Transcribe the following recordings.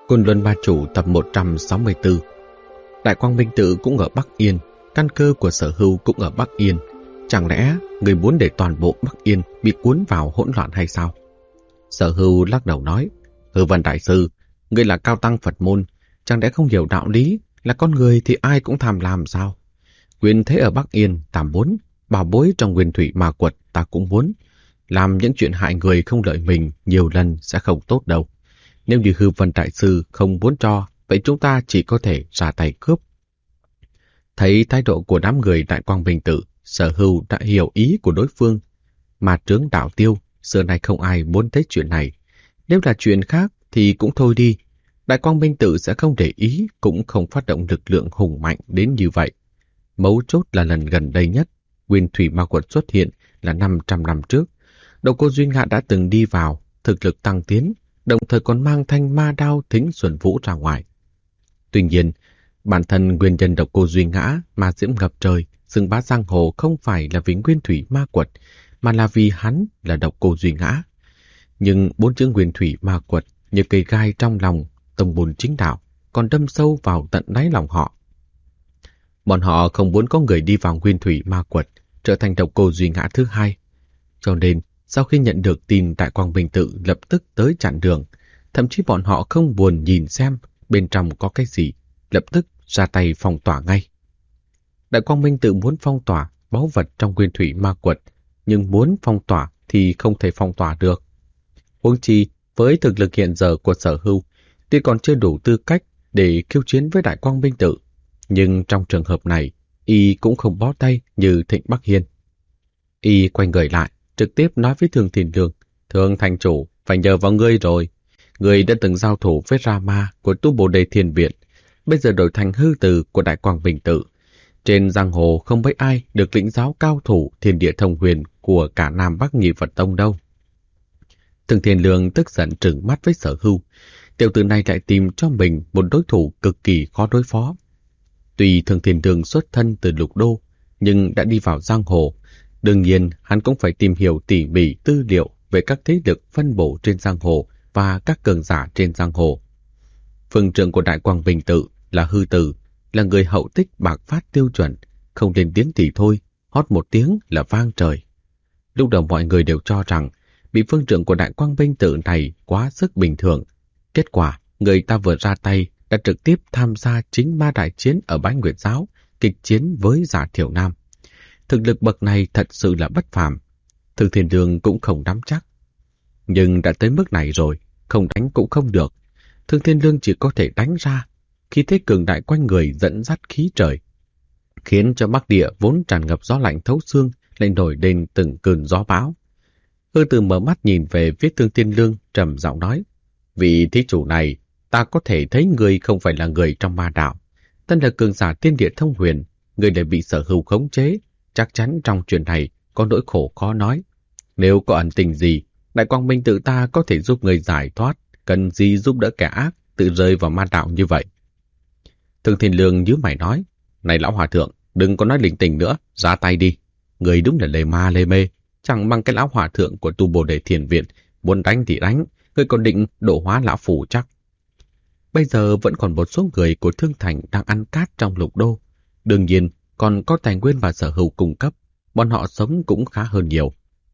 Côn Luân Ba Chủ tập 164. Đại Quang Minh Tự cũng ở Bắc Yên, căn cơ của Sở Hưu cũng ở Bắc Yên. Chẳng lẽ người muốn để toàn bộ Bắc Yên bị cuốn vào hỗn loạn hay sao? Sở Hưu lắc đầu nói, Hư Vân Đại Sư, ngươi là cao tăng Phật môn, chẳng lẽ không hiểu đạo lý, là con người thì ai cũng tham lam sao? Quyền thế ở Bắc Yên ta muốn, bảo bối trong Nguyên Thủy Ma Quật ta cũng muốn. Làm những chuyện hại người không lợi mình nhiều lần sẽ không tốt đâu. Nếu như Hư Vân Đại Sư không muốn cho, vậy chúng ta chỉ có thể ra tay cướp. Thấy thái độ của đám người Đại Quang Minh Tự, Sở Hưu đã hiểu ý của đối phương. Mà trướng đạo tiêu, xưa nay không ai muốn thấy chuyện này. Nếu là chuyện khác thì cũng thôi đi. Đại Quang Minh Tự sẽ không để ý, cũng không phát động lực lượng hùng mạnh đến như vậy. Mấu chốt là lần gần đây nhất, Nguyên Thủy Ma Quật xuất hiện là 500 năm trước. Độc Cô Duyên Ngã đã từng đi vào, thực lực tăng tiến, đồng thời còn mang thanh ma đao Thính Xuân Vũ ra ngoài. Tuy nhiên, bản thân nguyên nhân Độc Cô Duyên Ngã mà diễm ngập trời, xưng bá giang hồ không phải là vì Nguyên Thủy Ma Quật, mà là vì hắn là Độc Cô Duyên Ngã. Nhưng bốn chữ Nguyên Thủy Ma Quật như cây gai trong lòng tông môn chính đạo, còn đâm sâu vào tận đáy lòng họ. Bọn họ không muốn có người đi vào Nguyên Thủy Ma Quật, trở thành Độc Cô Duyên Ngã thứ hai. Cho nên, sau khi nhận được tin Đại Quang Minh Tự lập tức tới chặn đường, thậm chí bọn họ không buồn nhìn xem bên trong có cái gì, lập tức ra tay phong tỏa ngay. Đại Quang Minh Tự muốn phong tỏa báu vật trong Nguyên Thủy Ma Quật, nhưng muốn phong tỏa thì không thể phong tỏa được. Huống chi, với thực lực hiện giờ của Sở Hưu, tuy còn chưa đủ tư cách để khiêu chiến với Đại Quang Minh Tự, nhưng trong trường hợp này, y cũng không bó tay như Thịnh Bắc Hiên. Y quay người lại, trực tiếp nói với Thương Thiên Lương, Thương thành chủ, phải nhờ vào ngươi rồi. Ngươi đã từng giao thủ với Rama của Tu Bồ Đề Thiền Viện, bây giờ đổi thành Hư Từ của Đại Quang Minh Tự. Trên giang hồ không mấy ai được lĩnh giáo cao thủ Thiên Địa Thông Huyền của cả Nam Bắc Nhị Phật Tông đâu. Thương Thiên Lương tức giận trừng mắt với Sở Hưu, tiểu tử này lại tìm cho mình một đối thủ cực kỳ khó đối phó. Tuy Thương Thiên Lương xuất thân từ Lục Đô, nhưng đã đi vào giang hồ. Đương nhiên, hắn cũng phải tìm hiểu tỉ mỉ tư liệu về các thế lực phân bổ trên giang hồ và các cường giả trên giang hồ. Phương trưởng của Đại Quang Minh Tự là Hư Từ, là người hậu tích bạc phát tiêu chuẩn, không lên tiếng thì thôi, hót một tiếng là vang trời. Lúc đầu mọi người đều cho rằng bị phương trưởng của Đại Quang Minh Tự này quá sức bình thường. Kết quả, người ta vừa ra tay đã trực tiếp tham gia chính ma đại chiến ở Bái Nguyệt Giáo, kịch chiến với Giả Thiểu Nam. Thực lực bậc này thật sự là bất phàm. Thương Thiên Lương cũng không nắm chắc. Nhưng đã tới mức này rồi, không đánh cũng không được. Thương Thiên Lương chỉ có thể đánh ra. Khí thế cường đại quanh người dẫn dắt khí trời, khiến cho Bắc Địa vốn tràn ngập gió lạnh thấu xương lại nổi lên từng cơn gió bão. Hư Từ mở mắt nhìn về phía Thương Thiên Lương, trầm giọng nói, vị thí chủ này, ta có thể thấy người không phải là người trong ma đạo. Tân là cường giả Tiên Địa Thông Huyền, người lại bị Sở Hưu khống chế. Chắc chắn trong chuyện này có nỗi khổ khó nói. Nếu có ẩn tình gì, Đại Quang Minh Tự ta có thể giúp người giải thoát, cần gì giúp đỡ kẻ ác tự rơi vào ma đạo như vậy. Thương Thiên Lương nhíu mày nói, này lão hòa thượng, đừng có nói linh tinh nữa, ra tay đi. Người đúng là lề ma lề mê, chẳng bằng cái lão hòa thượng của Tu Bồ Đề Thiền Viện, muốn đánh thì đánh, người còn định độ hóa lão phủ chắc. Bây giờ vẫn còn một số người của Thương Thành đang ăn cát trong Lục Đô. Đương nhiên, còn có tài nguyên và Sở Hưu cung cấp, bọn họ sống cũng khá hơn nhiều.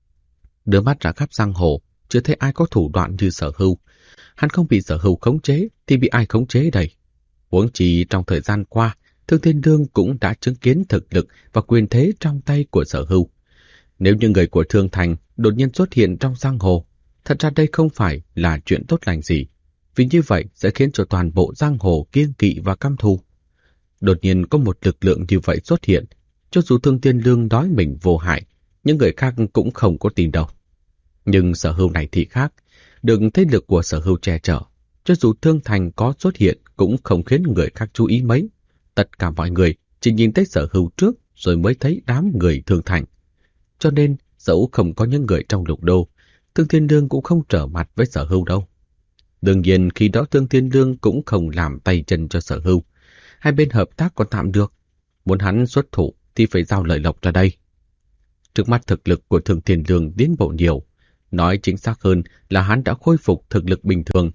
Đưa mắt ra khắp giang hồ, chưa thấy ai có thủ đoạn như Sở Hưu. Hắn không bị Sở Hưu khống chế thì bị ai khống chế đây? Huống chi trong thời gian qua, Thương Thiên Lương cũng đã chứng kiến thực lực và quyền thế trong tay của Sở Hưu. Nếu như người của Thương Thành đột nhiên xuất hiện trong giang hồ, thật ra đây không phải là chuyện tốt lành gì, vì như vậy sẽ khiến cho toàn bộ giang hồ kiêng kỵ và căm thù. Đột nhiên có một lực lượng như vậy xuất hiện, cho dù Thương Thiên Lương nói mình vô hại, những người khác cũng không có tin đâu. Nhưng Sở Hưu này thì khác, được thế lực của Sở Hưu che chở, cho dù Thương Thành có xuất hiện cũng không khiến người khác chú ý mấy. Tất cả mọi người chỉ nhìn thấy Sở Hưu trước rồi mới thấy đám người Thương Thành. Cho nên, dẫu không có những người trong Lục Đô, Thương Thiên Lương cũng không trở mặt với Sở Hưu đâu. Đương nhiên khi đó Thương Thiên Lương cũng không làm tay chân cho Sở Hưu. Hai bên hợp tác còn tạm được. Muốn hắn xuất thủ thì phải giao lợi lộc ra đây. Trước mắt thực lực của Thương Thiên Lương tiến bộ nhiều. Nói chính xác hơn là hắn đã khôi phục thực lực bình thường.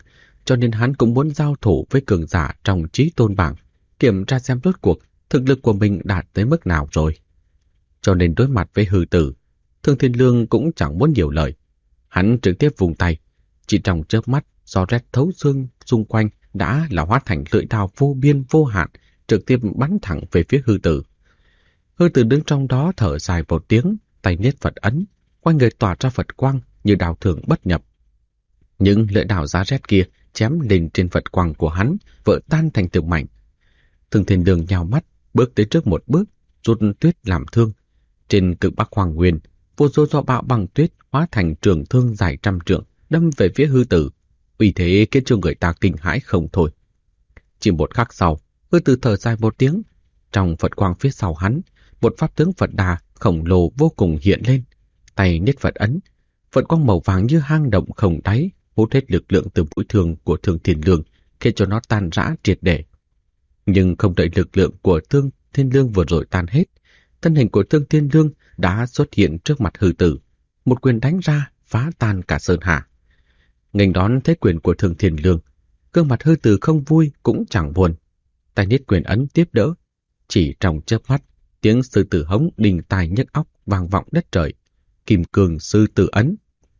cho nên hắn cũng muốn giao thủ với cường giả trong Chí Tôn bảng, kiểm tra xem rốt cuộc thực lực của mình đạt tới mức nào rồi. Cho nên đối mặt với hư tử, Thương Thiên Lương cũng chẳng muốn nhiều lời. Hắn trực tiếp vùng tay, chỉ trong chớp mắt, gió rét thấu xương xung quanh đã là hóa thành lưỡi đao vô biên vô hạn, trực tiếp bắn thẳng về phía hư tử. Hư tử đứng trong đó thở dài một tiếng, tay niết Phật ấn, quanh người tỏa ra Phật quang như đao thường bất nhập. Những lưỡi đao giá rét kia chém lên trên Phật quang của hắn, vỡ tan thành từng mảnh. Thương Thiên Lương nhào mắt, bước tới trước một bước, rút tuyết làm thương. Trên cực Bắc Hoàng Nguyên, vô số gió bão băng tuyết hóa thành trường thương dài trăm trượng, đâm về phía hư tử. Uy thế khiến cho người ta kinh hãi không thôi. Chỉ một khắc sau, hư tử thở dài một tiếng. Trong Phật quang phía sau hắn, một pháp tướng Phật Đà khổng lồ vô cùng hiện lên. Tay niết Phật ấn, Phật quang màu vàng như hang động không đáy, hút hết lực lượng từ mũi thương của Thương Thiên Lương, khiến cho nó tan rã triệt để. Nhưng không đợi lực lượng của Thương Thiên Lương vừa rồi tan hết, thân hình của Thương Thiên Lương đã xuất hiện trước mặt hư tử, một quyền đánh ra phá tan cả sơn hà. Nghênh đón thế quyền của Thương Thiên Lương, gương mặt hư tử không vui cũng chẳng buồn, tay niết quyền ấn tiếp đỡ. Chỉ trong chớp mắt, tiếng sư tử hống đình tai nhức óc vang vọng đất trời. Kim cương sư tử ấn.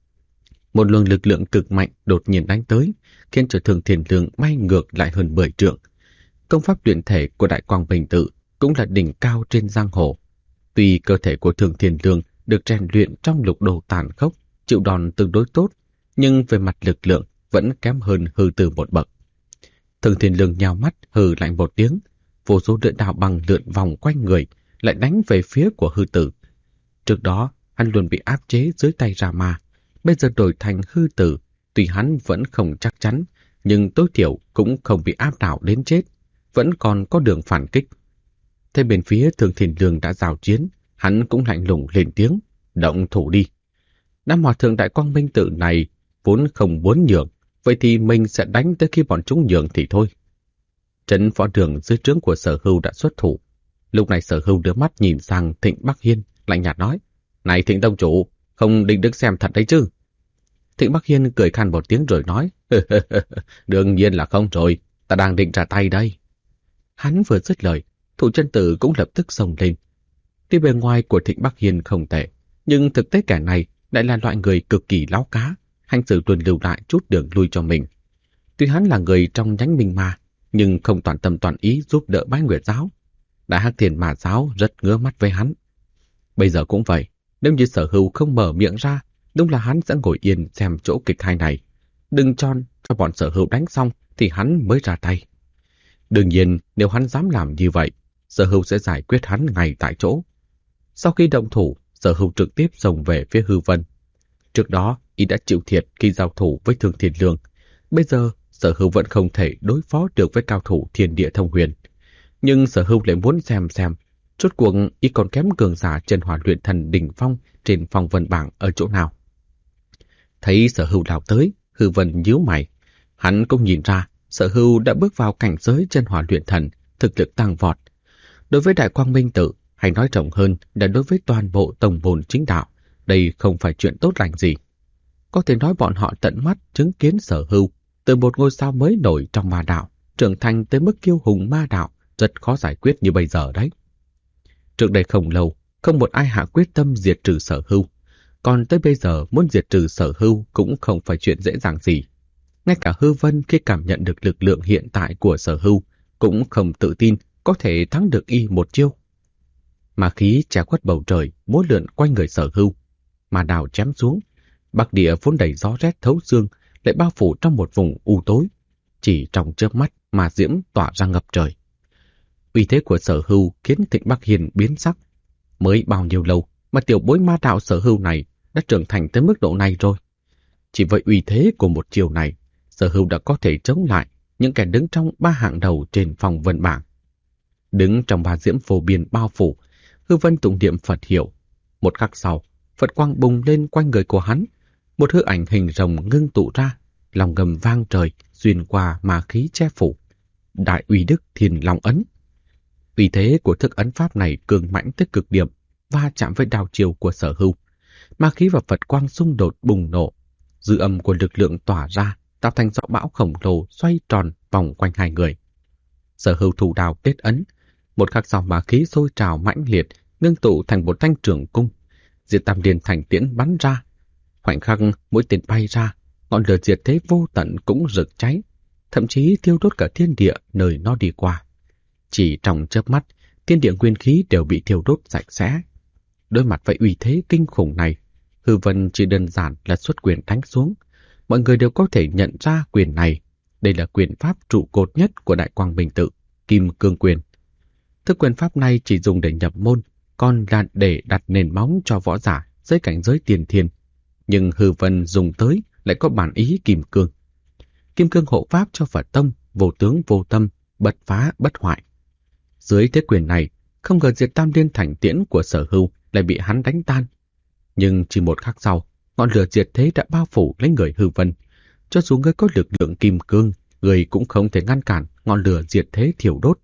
Một luồng lực lượng cực mạnh đột nhiên đánh tới, khiến cho Thương Thiên Lương bay ngược lại hơn 10 trượng. Công pháp luyện thể của Đại Quang Minh Tự cũng là đỉnh cao trên giang hồ. Tuy cơ thể của Thương Thiên Lương được rèn luyện trong lục đồ tàn khốc, chịu đòn tương đối tốt, nhưng về mặt lực lượng vẫn kém hơn hư tử một bậc. Thương Thiên Lương nhào mắt hừ lạnh một tiếng, vô số lưỡi đao băng lượn vòng quanh người, lại đánh về phía của hư tử. Trước đó, hắn luôn bị áp chế dưới tay Rama, bây giờ đổi thành hư tử, tuy hắn vẫn không chắc chắn, nhưng tối thiểu cũng không bị áp đảo đến chết, vẫn còn có đường phản kích. Thế bên phía Thương Thiên Lương đã giao chiến, hắn cũng lạnh lùng lên tiếng, động thủ đi. Nam Hòa Thượng Đại Quang Minh Tự này vốn không muốn nhường, vậy thì mình sẽ đánh tới khi bọn chúng nhường thì thôi. Trấn Võ Đường dưới trướng của Sở Hưu đã xuất thủ. Lúc này Sở Hưu đưa mắt nhìn sang Thịnh Bắc Hiên, lạnh nhạt nói, này Thịnh Tông Chủ, không định đứng xem thật đấy chứ? Thịnh Bắc Hiên cười khan một tiếng rồi nói, đương nhiên là không rồi, ta đang định ra tay đây. Hắn vừa dứt lời, Thủ Chân Tử cũng lập tức xông lên. Tuy bề ngoài của Thịnh Bắc Hiên không tệ, nhưng thực tế kẻ này lại là loại người cực kỳ láo cá, hành xử luôn lưu lại chút đường lui cho mình. Tuy hắn là người trong nhánh Minh Ma, nhưng không toàn tâm toàn ý giúp đỡ Bái Nguyệt Giáo. Đại Hắc Thiền Ma Giáo rất ngứa mắt với hắn. Bây giờ cũng vậy, nếu như Sở Hưu không mở miệng ra, đúng là hắn sẽ ngồi yên xem chỗ kịch hay này. Đừng cho bọn Sở Hưu đánh xong thì hắn mới ra tay. Đương nhiên, nếu hắn dám làm như vậy, Sở Hưu sẽ giải quyết hắn ngay tại chỗ. Sau khi động thủ, Sở Hưu trực tiếp xông về phía Hư Vân. Trước đó, y đã chịu thiệt khi giao thủ với Thương Thiên Lương. Bây giờ, Sở Hưu vẫn không thể đối phó được với cao thủ Thiên Địa Thông Huyền. Nhưng Sở Hưu lại muốn xem rốt cuộc y còn kém cường giả chân hỏa luyện thần đỉnh phong trên phong vân bảng ở chỗ nào. Thấy Sở Hưu lao tới, Hư Vân nhíu mày. Hắn cũng nhìn ra Sở Hưu đã bước vào cảnh giới chân hỏa luyện thần, thực lực tăng vọt. Đối với Đại Quang Minh Tự, hay nói rộng hơn là đối với toàn bộ tông môn chính đạo, đây không phải chuyện tốt lành gì. Có thể nói bọn họ tận mắt chứng kiến Sở Hưu từ một ngôi sao mới nổi trong ma đạo, trưởng thành tới mức kiêu hùng ma đạo, rất khó giải quyết như bây giờ đấy. Trước đây không lâu, không một ai hạ quyết tâm diệt trừ Sở Hưu, còn tới bây giờ muốn diệt trừ Sở Hưu cũng không phải chuyện dễ dàng gì. Ngay cả Hư Vân khi cảm nhận được lực lượng hiện tại của Sở Hưu cũng không tự tin có thể thắng được y một chiêu. Ma khí che khuất bầu trời, múa lượn quanh người Sở Hưu. Ma đào chém xuống, Bắc Địa vốn đầy gió rét thấu xương lại bao phủ trong một vùng u tối. Chỉ trong chớp mắt mà diễm tỏa ra ngập trời. Uy thế của Sở Hưu khiến Thịnh Bắc Hiên biến sắc. Mới bao nhiêu lâu mà tiểu bối ma đạo Sở Hưu này đã trưởng thành tới mức độ này rồi. Chỉ với uy thế của một chiều này, Sở Hưu đã có thể chống lại những kẻ đứng trong 3 hạng đầu trên phong vân bảng. Đứng trong 3 diễm phổ biên bao phủ, Hư Vân tụng niệm Phật hiệu. Một khắc sau, Phật quang bùng lên quanh người của hắn, một hư ảnh hình rồng ngưng tụ ra, lòng gầm vang trời xuyên qua ma khí che phủ. Đại uy đức Thiên Long ấn. Uy thế của thức ấn pháp này cường mãnh tới cực điểm, va chạm với đao chiều của Sở Hưu. Ma khí và Phật quang xung đột bùng nổ, dư âm của lực lượng tỏa ra tạo thành gió bão khổng lồ xoay tròn vòng quanh hai người. Sở Hưu thủ đao kết ấn, một khắc sau mà khí sôi trào mãnh liệt, ngưng tụ thành một thanh trường cung. Diệt Tam Điên thành tiễn bắn ra. Khoảnh khắc mũi tên bay ra, ngọn lửa diệt thế vô tận cũng rực cháy, thậm chí thiêu đốt cả thiên địa nơi nó đi qua. Chỉ trong chớp mắt, thiên địa nguyên khí đều bị thiêu đốt sạch sẽ. Đối mặt với uy thế kinh khủng này, Hư Vân chỉ đơn giản là xuất quyền đánh xuống. Mọi người đều có thể nhận ra quyền này. Đây là quyền pháp trụ cột nhất của Đại Quang Minh Tự, Kim Cương Quyền. Thức quyền pháp này chỉ dùng để nhập môn, còn là để đặt nền móng cho võ giả dưới cảnh giới tiền thiên. Nhưng Hư Vân dùng tới lại có bản ý kim cương. Kim cương hộ pháp cho Phật tông, vô tướng vô tâm, bất phá bất hoại. Dưới thế quyền này, không ngờ Diệt Tam Điên thành tiễn của Sở Hưu lại bị hắn đánh tan. Nhưng chỉ một khắc sau, ngọn lửa diệt thế đã bao phủ lấy người Hư Vân. Cho dù người có lực lượng kim cương, người cũng không thể ngăn cản ngọn lửa diệt thế thiêu đốt.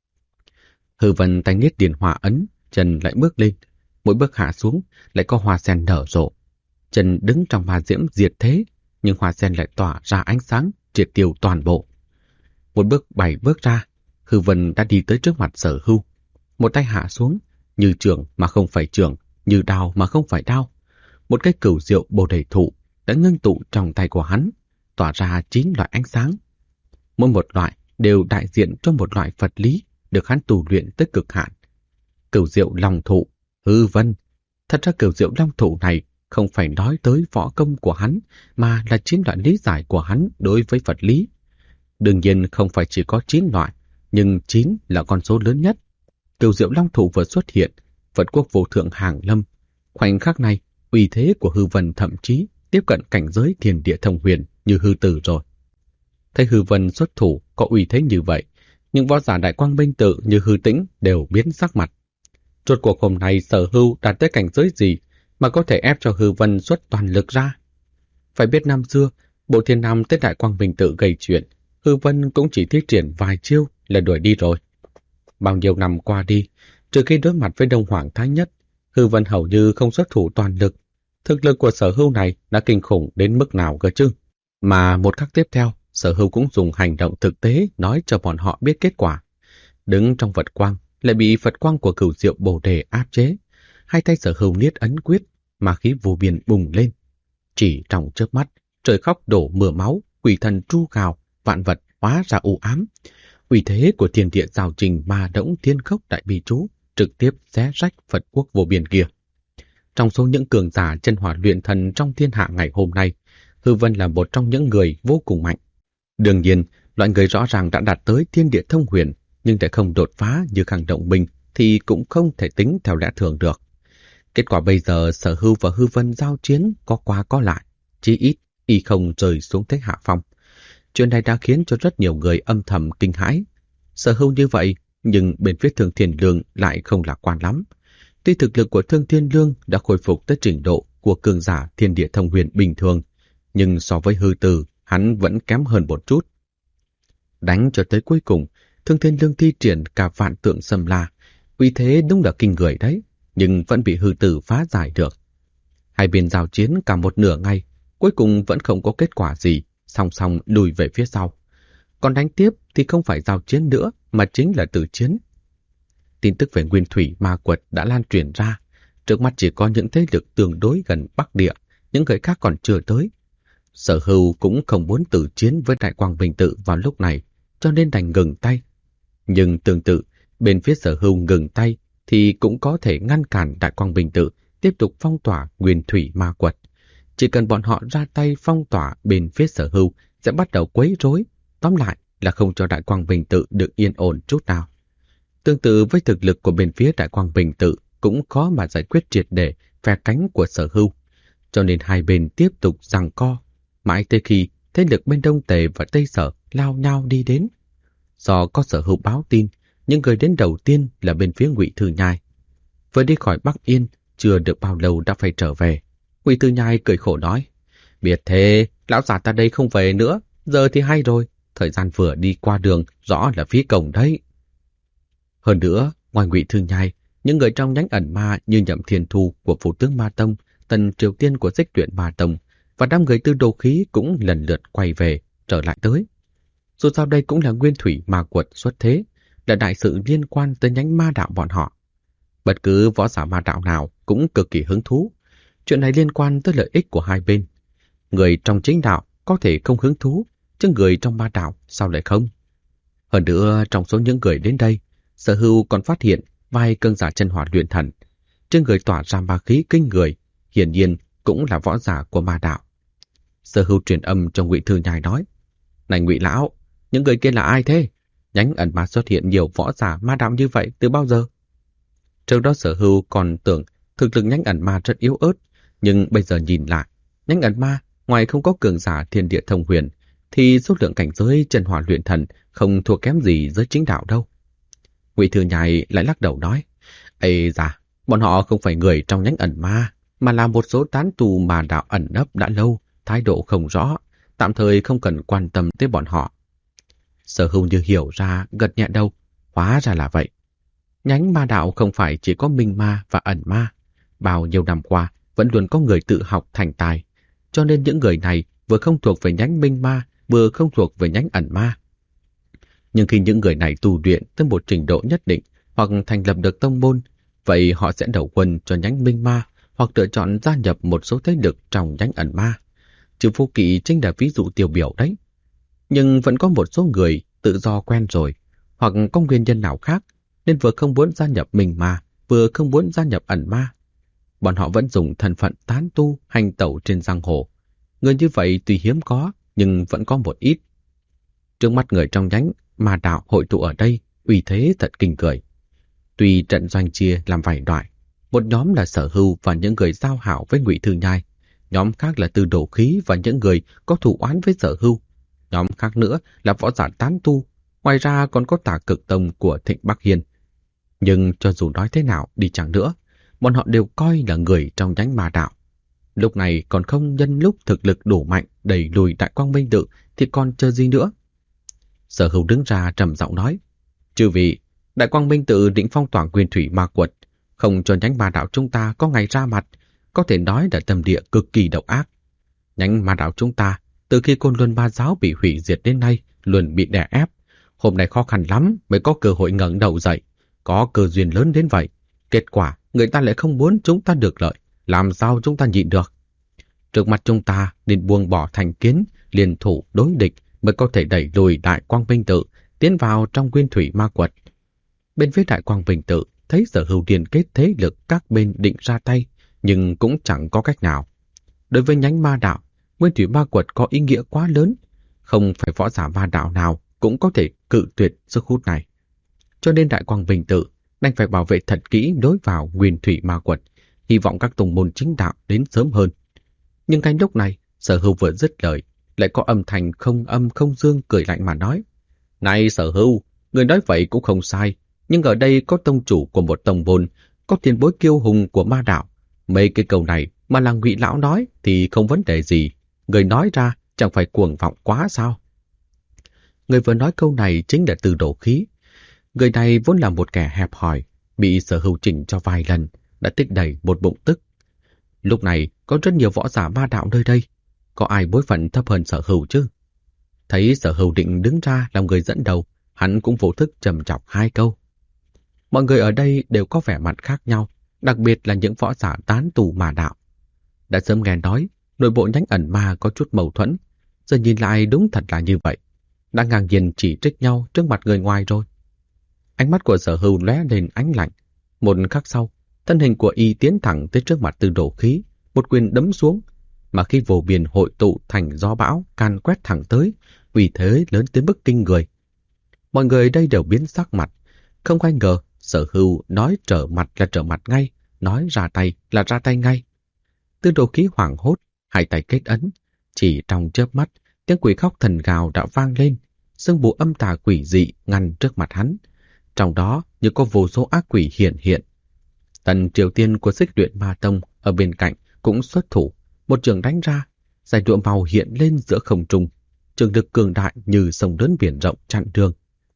Hư Vân tay niết điền hỏa ấn, chân lại bước lên. Mỗi bước hạ xuống lại có hoa sen nở rộ. Chân đứng trong hoa diễm diệt thế, nhưng hoa sen lại tỏa ra ánh sáng, triệt tiêu toàn bộ. Một bước 7 bước ra, Hư Vân đã đi tới trước mặt Sở Hưu. Một tay hạ xuống, như trường mà không phải trường, như đao mà không phải đao. Một cái cửu diệu bồ đề thụ đã ngưng tụ trong tay của hắn, tỏa ra 9 loại ánh sáng. Mỗi một loại đều đại diện cho một loại Phật lý được hắn tu luyện tới cực hạn. Cửu diệu long thụ, Hư Vân. Thật ra cửu diệu long thụ này không phải nói tới võ công của hắn, mà là 9 loại lý giải của hắn đối với Phật lý. Đương nhiên không phải chỉ có 9 loại, nhưng 9 là con số lớn nhất. Cửu diệu long thụ vừa xuất hiện, Phật quốc vô thượng hàng lâm. Khoảnh khắc này, uy thế của Hư Vân thậm chí tiếp cận cảnh giới thiên địa thông huyền như Hư Tử rồi. Thấy Hư Vân xuất thủ có uy thế như vậy, những võ giả Đại Quang Minh Tự như Hư Tĩnh đều biến sắc mặt. Rốt cuộc hôm nay Sở Hưu đạt tới cảnh giới gì mà có thể ép cho Hư Vân xuất toàn lực ra? Phải biết năm xưa, Bộ Thiên Nam tới Đại Quang Minh Tự gây chuyện, Hư Vân cũng chỉ thi triển vài chiêu là đuổi đi rồi. Bao nhiêu năm qua đi, trừ khi đối mặt với Đông Hoàng Thái Nhất, Hư Vân hầu như không xuất thủ toàn lực. Thực lực của Sở Hưu này đã kinh khủng đến mức nào cơ chứ? Mà một khắc tiếp theo, Sở Hưu cũng dùng hành động thực tế nói cho bọn họ biết kết quả. Đứng trong Phật quang, lại bị Phật quang của cửu diệu bồ đề áp chế. Hai tay Sở Hưu niết ấn quyết, mà khí vô biên bùng lên. Chỉ trong chớp mắt, trời khóc đổ mưa máu, quỷ thần tru gào, vạn vật hóa ra u ám. Uy thế của thiên địa giao trình ma đỗng thiên khốc đại bi chú trực tiếp xé rách Phật quốc vô biên kia. Trong số những cường giả chân hỏa luyện thần trong thiên hạ ngày hôm nay, Hư Vân là một trong những người vô cùng mạnh. Đương nhiên, loại người rõ ràng đã đạt tới thiên địa thông huyền, nhưng để không đột phá như Khang Động Minh thì cũng không thể tính theo lẽ thường được. Kết quả bây giờ Sở Hưu và Hư Vân giao chiến có qua có lại, chí ít y không rơi xuống thế hạ phong. Chuyện này đã khiến cho rất nhiều người âm thầm kinh hãi. Sở Hưu như vậy, nhưng bên phía Thương Thiên Lương lại không lạc quan lắm. Tuy thực lực của Thương Thiên Lương đã khôi phục tới trình độ của cường giả thiên địa thông huyền bình thường, nhưng so với Hư Tử, hắn vẫn kém hơn một chút. Đánh cho tới cuối cùng, Thương Thiên Lương thi triển cả vạn tượng xâm la, uy thế đúng là kinh người đấy, nhưng vẫn bị Hư Tử phá giải được. Hai bên giao chiến cả một nửa ngày, cuối cùng vẫn không có kết quả gì, song song lùi về phía sau. Còn đánh tiếp thì không phải giao chiến nữa, mà chính là tử chiến. Tin tức về Nguyên Thủy Ma Quật đã lan truyền ra, trước mắt chỉ có những thế lực tương đối gần Bắc Địa, những người khác còn chưa tới. Sở Hưu cũng không muốn tử chiến với Đại Quang Minh Tự vào lúc này, cho nên đành ngừng tay. Nhưng tương tự, bên phía Sở Hưu ngừng tay thì cũng có thể ngăn cản Đại Quang Minh Tự tiếp tục phong tỏa Nguyên Thủy Ma Quật. Chỉ cần bọn họ ra tay phong tỏa bên phía Sở Hưu sẽ bắt đầu quấy rối, tóm lại là không cho Đại Quang Minh Tự được yên ổn chút nào. Tương tự với thực lực của bên phía Đại Quang Minh Tự cũng khó mà giải quyết triệt để phe cánh của Sở Hưu, cho nên hai bên tiếp tục giằng co, mãi tới khi thế lực bên Đông Tề và Tây Sở lao nhau đi đến. Do có Sở Hưu báo tin, những người đến đầu tiên là bên phía Ngụy Thư Nhai. Vừa đi khỏi Bắc Yên, chưa được bao lâu đã phải trở về. Ngụy Thư Nhai cười khổ nói, biết thế, lão già ta đây không về nữa, giờ thì hay rồi, thời gian vừa đi qua đường, rõ là phí công đấy. Hơn nữa, ngoài Ngụy Thư Nhai, những người trong nhánh ẩn ma như Nhậm Thiên Thu của Phủ Tướng Ma Tông, Tần Triều Tiên của Xích Luyện Ma Tông và đám người Tư Đồ Khí cũng lần lượt quay về, trở lại tới. Dù sao đây cũng là nguyên thủy ma quật xuất thế, là đại sự liên quan tới nhánh ma đạo bọn họ. Bất cứ võ giả ma đạo nào cũng cực kỳ hứng thú. Chuyện này liên quan tới lợi ích của hai bên. Người trong chính đạo có thể không hứng thú, chứ người trong ma đạo sao lại không? Hơn nữa, trong số những người đến đây, Sở Hưu còn phát hiện vài cương giả chân hỏa luyện thần. Trên người tỏa ra ma khí kinh người, hiển nhiên cũng là võ giả của ma đạo. Sở Hưu truyền âm cho Ngụy Thư Nhai nói: "Này Ngụy lão, những người kia là ai thế? Nhánh ẩn ma xuất hiện nhiều võ giả ma đạo như vậy từ bao giờ?" Trước đó Sở Hưu còn tưởng thực lực nhánh ẩn ma rất yếu ớt, nhưng bây giờ nhìn lại, nhánh ẩn ma ngoài không có cường giả thiên địa thông huyền, thì số lượng cảnh giới chân hỏa luyện thần không thua kém gì giới chính đạo đâu. Ngụy Thư Nhai lại lắc đầu nói: "Ây da, bọn họ không phải người trong nhánh ẩn ma, mà là một số tán tu mà đạo ẩn nấp đã lâu, thái độ không rõ, tạm thời không cần quan tâm tới bọn họ." Sở Hưu như hiểu ra, gật nhẹ đầu, hóa ra là vậy. Nhánh ma đạo không phải chỉ có minh ma và ẩn ma, bao nhiêu năm qua vẫn luôn có người tự học thành tài, cho nên những người này vừa không thuộc về nhánh minh ma, vừa không thuộc về nhánh ẩn ma. Nhưng khi những người này tu luyện tới một trình độ nhất định hoặc thành lập được tông môn, vậy họ sẽ đầu quân cho nhánh minh ma hoặc lựa chọn gia nhập một số thế lực trong nhánh ẩn ma. Trừ Vô Kỵ chính là ví dụ tiêu biểu đấy. Nhưng vẫn có một số người tự do quen rồi, hoặc có nguyên nhân nào khác, nên vừa không muốn gia nhập minh ma, vừa không muốn gia nhập ẩn ma. Bọn họ vẫn dùng thân phận tán tu hành tẩu trên giang hồ. Người như vậy tuy hiếm có, nhưng vẫn có một ít. Trước mắt người trong nhánh ma đạo hội tụ ở đây, uy thế thật kinh cười. Tuy trận doanh chia làm vài loại, một nhóm là Sở Hưu và những người giao hảo với Ngụy Thư Nhai, nhóm khác là Tư Đồ Khí và những người có thù oán với Sở Hưu, nhóm khác nữa là võ giả tán tu, ngoài ra còn có Tà Cực Tông của Thịnh Bắc Hiên. Nhưng cho dù nói thế nào đi chăng nữa, bọn họ đều coi là người trong nhánh ma đạo. Lúc này còn không nhân lúc thực lực đủ mạnh đẩy lùi Đại Quang Minh Tự thì còn chờ gì nữa? Sở Hưu đứng ra trầm giọng nói: "Chư vị, Đại Quang Minh Tự định phong tỏa nguyên thủy ma quật, không cho nhánh ma đạo chúng ta có ngày ra mặt, có thể nói là tâm địa cực kỳ độc ác. Nhánh ma đạo chúng ta từ khi Côn Luân Ma Giáo bị hủy diệt đến nay luôn bị đè ép, hôm nay khó khăn lắm mới có cơ hội ngẩng đầu dậy, có cơ duyên lớn đến vậy. Kết quả người ta lại không muốn chúng ta được lợi, làm sao chúng ta nhịn được? Trước mặt chúng ta nên buông bỏ thành kiến, liên thủ đối địch mới có thể đẩy lùi Đại Quang Minh Tự tiến vào trong nguyên thủy ma quật." Bên phía Đại Quang Minh Tự thấy Sở Hưu liên kết thế lực các bên định ra tay, nhưng cũng chẳng có cách nào. Đối với nhánh ma đạo, nguyên thủy ma quật có ý nghĩa quá lớn, không phải võ giả ma đạo nào cũng có thể cự tuyệt sức hút này. Cho nên Đại Quang Minh Tự đành phải bảo vệ thật kỹ đối vào nguyên thủy ma quật, hy vọng các tông môn chính đạo đến sớm hơn. Nhưng ngay lúc này, Sở Hưu vừa dứt lời, lại có âm thanh không âm không dương cười lạnh mà nói: "Này Sở Hưu, người nói vậy cũng không sai, nhưng ở đây có tông chủ của một tông môn, có tiền bối kiêu hùng của ma đạo. Mấy cái câu này mà là Ngụy lão nói thì không vấn đề gì, người nói ra chẳng phải cuồng vọng quá sao?" Người vừa nói câu này chính là Tư Đồ Khí. Người này vốn là một kẻ hẹp hòi, bị Sở Hưu chỉnh cho vài lần, đã tích đầy một bụng tức. Lúc này có rất nhiều võ giả ma đạo nơi đây, có ai bối phận thấp hơn Sở Hưu chứ? Thấy Sở Hưu định đứng ra làm người dẫn đầu, hắn cũng vô thức trầm trọng hai câu. Mọi người ở đây đều có vẻ mặt khác nhau, đặc biệt là những võ giả tán tu ma đạo. Đã sớm nghe nói, nội bộ nhánh ẩn ma có chút mâu thuẫn, giờ nhìn lại đúng thật là như vậy. Đã ngang nhiên chỉ trích nhau trước mặt người ngoài rồi. Ánh mắt của Sở Hưu lóe lên ánh lạnh. Một khắc sau, thân hình của y tiến thẳng tới trước mặt Tư Đồ Khí, một quyền đấm xuống, mà khi vô biên hội tụ thành gió bão can quét thẳng tới, uy thế lớn đến mức kinh người. Mọi người đây đều biến sắc mặt, không ai ngờ Sở Hưu nói trở mặt là trở mặt ngay, nói ra tay là ra tay ngay. Tư Đồ Khí hoảng hốt, hai tay kết ấn, chỉ trong chớp mắt, tiếng quỷ khóc thần gào đã vang lên, sương mù âm tà quỷ dị ngăn trước mặt hắn. Trong đó như có vô số ác quỷ hiện hiện. Tần Triều Tiên của Xích Luyện Ma Tông ở bên cạnh cũng xuất thủ, một trường đánh ra, giải đụa màu hiện lên giữa không trung, trường lực cường đại như sông lớn biển rộng chặn đường.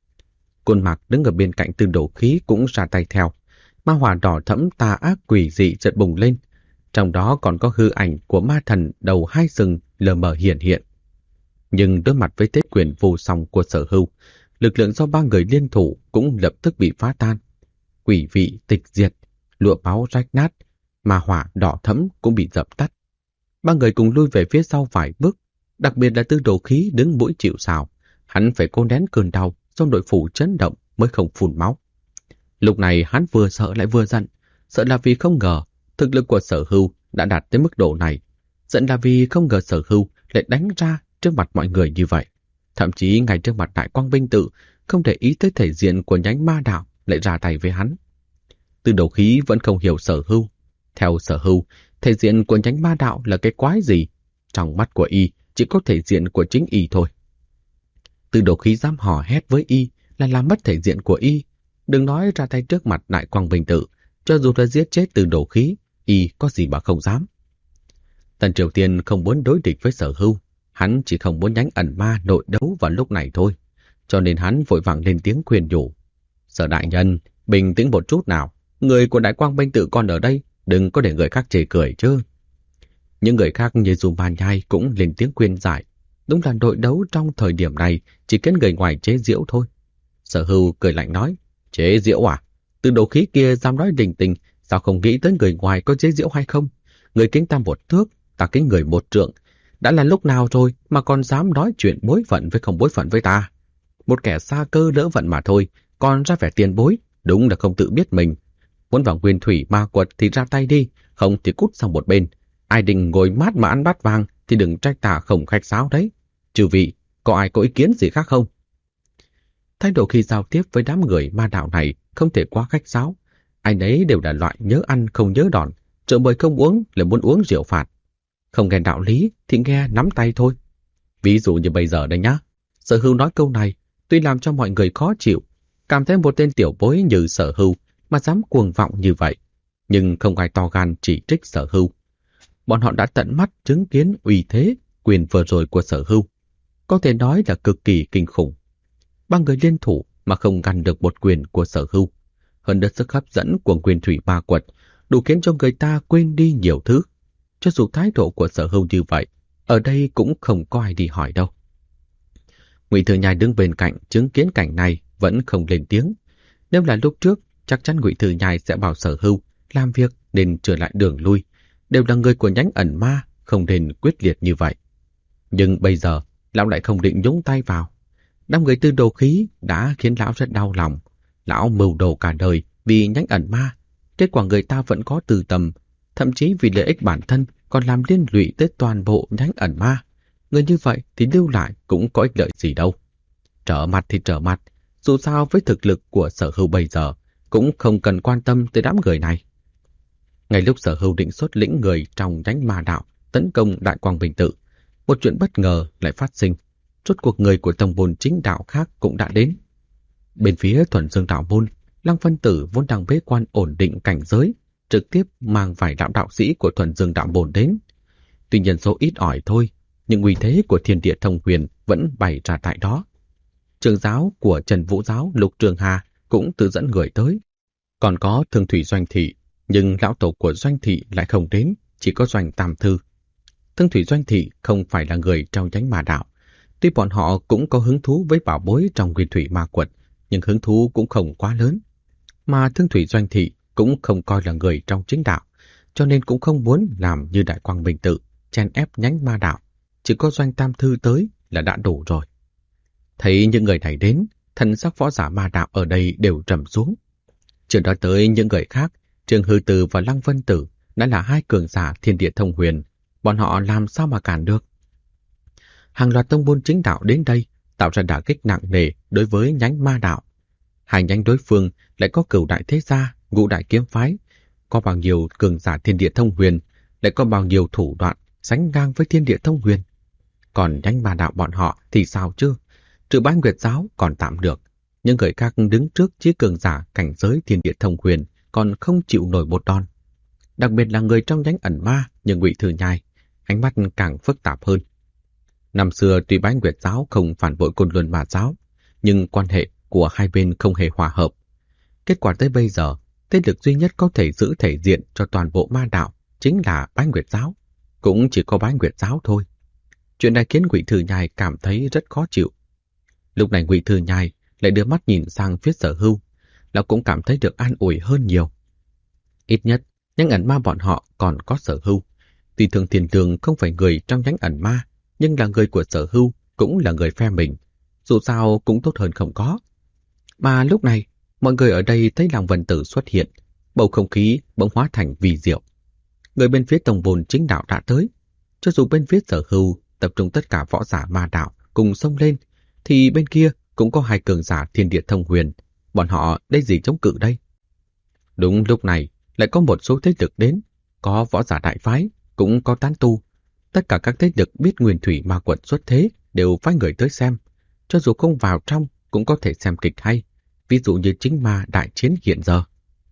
Côn Mạc đứng ở bên cạnh Tư Đồ Khí cũng ra tay theo, ma hỏa đỏ thẫm tà ác quỷ dị chợt bùng lên, trong đó còn có hư ảnh của ma thần đầu hai sừng lờ mờ hiện hiện. Nhưng đối mặt với thế quyền vô song của Sở Hưu, lực lượng do ba người liên thủ cũng lập tức bị phá tan. Quỷ vị tịch diệt, lụa báo rách nát, mà hỏa đỏ thẫm cũng bị dập tắt. Ba người cùng lui về phía sau vài bước, đặc biệt là Tư Đồ Khí đứng mũi chịu sào. Hắn phải cố nén cơn đau do nội phủ chấn động mới không phun máu. Lúc này hắn vừa sợ lại vừa giận. Sợ là vì không ngờ thực lực của Sở Hưu đã đạt tới mức độ này. Giận là vì không ngờ Sở Hưu lại đánh ra trước mặt mọi người như vậy. Thậm chí ngay trước mặt Đại Quang Minh Tự, không để ý tới thể diện của nhánh ma đạo lại ra tay với hắn. Tư Đồ Khí vẫn không hiểu Sở Hưu. Theo Sở Hưu, thể diện của nhánh ma đạo là cái quái gì? Trong mắt của y chỉ có thể diện của chính y thôi. Tư Đồ Khí dám hò hét với y là làm mất thể diện của y. Đừng nói ra tay trước mặt Đại Quang Minh Tự, cho dù là giết chết Tư Đồ Khí, y có gì mà không dám. Tần Triều Tiên không muốn đối địch với Sở Hưu, hắn chỉ không muốn nhánh ẩn ma nội đấu vào lúc này thôi. Cho nên hắn vội vàng lên tiếng khuyên nhủ. Sở đại nhân, bình tĩnh một chút nào. Người của Đại Quang Minh Tự còn ở đây, đừng có để người khác chê cười chứ. Những người khác như Dù Bàn Nhai cũng lên tiếng khuyên giải. Đúng là nội đấu trong thời điểm này chỉ khiến người ngoài chế giễu thôi. Sở Hưu cười lạnh nói, chế giễu à? Tư Đồ Khí kia dám nói đình tình, sao không nghĩ tới người ngoài có chế giễu hay không? Người kính ta một thước, ta kính người một trượng. Đã là lúc nào rồi mà còn dám nói chuyện bối phận với không bối phận với ta? Một kẻ xa cơ đỡ vận mà thôi, còn ra vẻ tiền bối, đúng là không tự biết mình. Muốn vào nguyên thủy ma quật thì ra tay đi, không thì cút sang một bên. Ai định ngồi mát mà ăn bát vàng thì đừng trách ta không khách sáo đấy. Chư vị, có ai có ý kiến gì khác không? Thái độ khi giao tiếp với đám người ma đạo này không thể quá khách sáo. Ai nấy đều là loại nhớ ăn không nhớ đòn, rượu mời không uống là muốn uống rượu phạt. Không nghe đạo lý thì nghe nắm tay thôi. Ví dụ như bây giờ đây nhá. Sở Hưu nói câu này tuy làm cho mọi người khó chịu, cảm thấy một tên tiểu bối như Sở Hưu mà dám cuồng vọng như vậy, nhưng không ai to gan chỉ trích Sở Hưu. Bọn họ đã tận mắt chứng kiến uy thế, quyền vừa rồi của Sở Hưu, có thể nói là cực kỳ kinh khủng. Ba người liên thủ mà không ngăn được một quyền của Sở Hưu, hơn nữa sức hấp dẫn của nguyên thủy ma quật đủ khiến cho người ta quên đi nhiều thứ. Cho dù thái độ của Sở Hưu như vậy, ở đây cũng không có ai đi hỏi đâu. Ngụy Thừa Nhai đứng bên cạnh chứng kiến cảnh này vẫn không lên tiếng. Nếu là lúc trước, chắc chắn Ngụy Thừa Nhai sẽ bảo Sở Hưu làm việc nên trở lại đường lui. Đều là người của nhánh ẩn ma, không nên quyết liệt như vậy. Nhưng bây giờ, lão lại không định nhúng tay vào. Đám người Tư Đồ Khí đã khiến lão rất đau lòng. Lão mưu đồ cả đời vì nhánh ẩn ma. Kết quả người ta vẫn có từ tầm, thậm chí vì lợi ích bản thân còn làm liên lụy tới toàn bộ nhánh ẩn ma. Người như vậy thì lưu lại cũng có ích lợi gì đâu. Trở mặt thì trở mặt, dù sao với thực lực của Sở Hưu bây giờ cũng không cần quan tâm tới đám người này. Ngay lúc Sở Hưu định xuất lĩnh người trong nhánh ma đạo tấn công Đại Quang Minh Tự, một chuyện bất ngờ lại phát sinh. Rốt cuộc người của tông môn chính đạo khác cũng đã đến. Bên phía Thuần Dương đạo môn, Lăng Vân Tử vốn đang bế quan ổn định cảnh giới, trực tiếp mang vài đạo sĩ của Thuần Dương đạo môn đến. Tuy nhiên số ít ỏi thôi, nhưng uy thế của Thiên Địa Thông Huyền vẫn bày ra tại đó. Trưởng giáo của Trần Vũ Giáo Lục Trường Hà cũng tự dẫn người tới. Còn có Thương Thủy Doanh Thị, nhưng lão tổ của Doanh Thị lại không đến, chỉ có Doanh Tam Thư. Thương Thủy Doanh Thị không phải là người trong nhánh ma đạo. Tuy bọn họ cũng có hứng thú với bảo bối trong nguyên thủy ma quật, nhưng hứng thú cũng không quá lớn. Mà Thương Thủy Doanh Thị cũng không coi là người trong chính đạo, cho nên cũng không muốn làm như Đại Quang Minh Tự, chen ép nhánh ma đạo. Chỉ có Doanh Tam Thư tới là đã đủ rồi. Thấy những người này đến, thần sắc võ giả ma đạo ở đây đều trầm xuống. Chưa nói tới những người khác, Trương Hư Từ và Lăng Vân Tử đã là hai cường giả Thiên Địa Thông Huyền, bọn họ làm sao mà cản được. Hàng loạt tông môn chính đạo đến đây tạo ra đả kích nặng nề đối với nhánh ma đạo. Hai nhánh đối phương lại có Cửu Đại Thế Gia, Ngũ Đại Kiếm Phái, có bao nhiêu cường giả Thiên Địa Thông Huyền, lại có bao nhiêu thủ đoạn sánh ngang với Thiên Địa Thông Huyền. Còn nhánh ma đạo bọn họ thì sao chứ? Trừ Bái Nguyệt Giáo còn tạm được, nhưng người khác đứng trước chí cường giả cảnh giới Thiên Địa Thông Huyền còn không chịu nổi một đòn. Đặc biệt là người trong nhánh ẩn ma như Ngụy Thừa Nhai, ánh mắt càng phức tạp hơn. Năm xưa tuy Bái Nguyệt Giáo không phản bội Côn Luân Ma Giáo, nhưng quan hệ của hai bên không hề hòa hợp. Kết quả tới bây giờ, thế lực duy nhất có thể giữ thể diện cho toàn bộ ma đạo chính là Bái Nguyệt Giáo, cũng chỉ có Bái Nguyệt Giáo thôi. Chuyện này khiến Ngụy Thư Nhai cảm thấy rất khó chịu. Lúc này Ngụy Thư Nhai lại đưa mắt nhìn sang phía Sở Hưu, lão cũng cảm thấy được an ủi hơn nhiều. Ít nhất, nhánh ẩn ma bọn họ còn có Sở Hưu. Tuy Thường Thiên Đường không phải người trong nhánh ẩn ma, nhưng là người của Sở Hưu, cũng là người phe mình. Dù sao cũng tốt hơn không có. Mà lúc này, mọi người ở đây thấy Lăng Vân Tử xuất hiện, bầu không khí bỗng hóa thành vì diệu. Người bên phía tông môn chính đạo đã tới. Cho dù bên phía Sở Hưu tập trung tất cả võ giả ma đạo cùng xông lên, thì bên kia cũng có hai cường giả thiên địa thông huyền. Bọn họ đây gì chống cự đây? Đúng lúc này, lại có một số thế lực đến, có võ giả đại phái, cũng có tán tu. Tất cả các thế lực biết Nguyên Thủy Ma Quật xuất thế đều phái người tới xem. Cho dù không vào trong, cũng có thể xem kịch hay, ví dụ như chính ma đại chiến hiện giờ.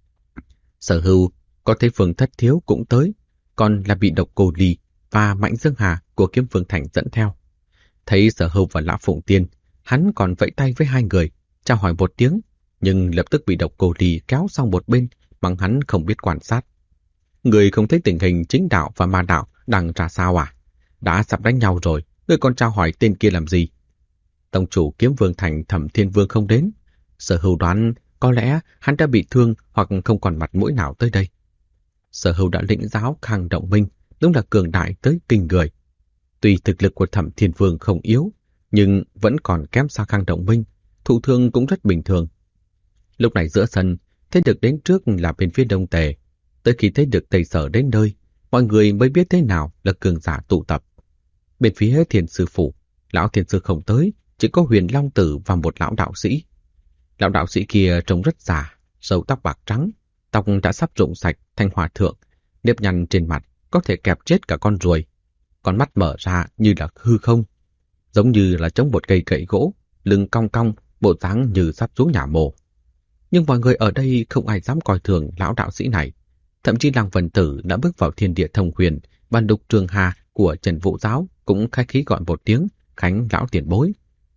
Sở Hưu có thấy Phương Thất Thiếu cũng tới, còn là bị Độc Cô Ly và Mạnh Dương Hà của Kiếm Vương Thành dẫn theo. Thấy Sở Hưu và Lão Phụng Tiên, hắn còn vẫy tay với hai người, chào hỏi một tiếng, nhưng lập tức bị Độc Cô Ly kéo sang một bên, bằng hắn không biết quan sát. Người không thấy tình hình chính đạo và ma đạo đang ra sao à? Đã sắp đánh nhau rồi, người còn chào hỏi tên kia làm gì? Tông chủ Kiếm Vương Thành Thẩm Thiên Vương không đến. Sở Hưu đoán có lẽ hắn đã bị thương hoặc không còn mặt mũi nào tới đây. Sở Hưu đã lĩnh giáo Khang Động Minh, đúng là cường đại tới kinh người. Tuy thực lực của Thẩm Thiên Vương không yếu, nhưng vẫn còn kém xa Khang Động Minh, thụ thương cũng rất bình thường. Lúc này giữa sân, thế lực đến trước là bên phía Đông Tề. Tới khi thấy được Tây Sở đến nơi, mọi người mới biết thế nào là cường giả tụ tập. Bên phía Thiền Sư Phủ, Lão Thiền Sư không tới, chỉ có Huyền Long Tử và một lão đạo sĩ. Lão đạo sĩ kia trông rất già, râu tóc bạc trắng, tóc đã sắp rụng sạch thành hòa thượng, nếp nhăn trên mặt có thể kẹp chết cả con ruồi. Con mắt mở ra như là hư không, giống như là chống một cây gậy gỗ, lưng cong cong, bộ dáng như sắp xuống nhà mồ. Nhưng mọi người ở đây không ai dám coi thường lão đạo sĩ này. Thậm chí Lăng Vân Tử đã bước vào thiên địa thông huyền, và Lục Trường Hà của Trần Vũ Giáo cũng khách khí gọi một tiếng Khánh lão tiền bối.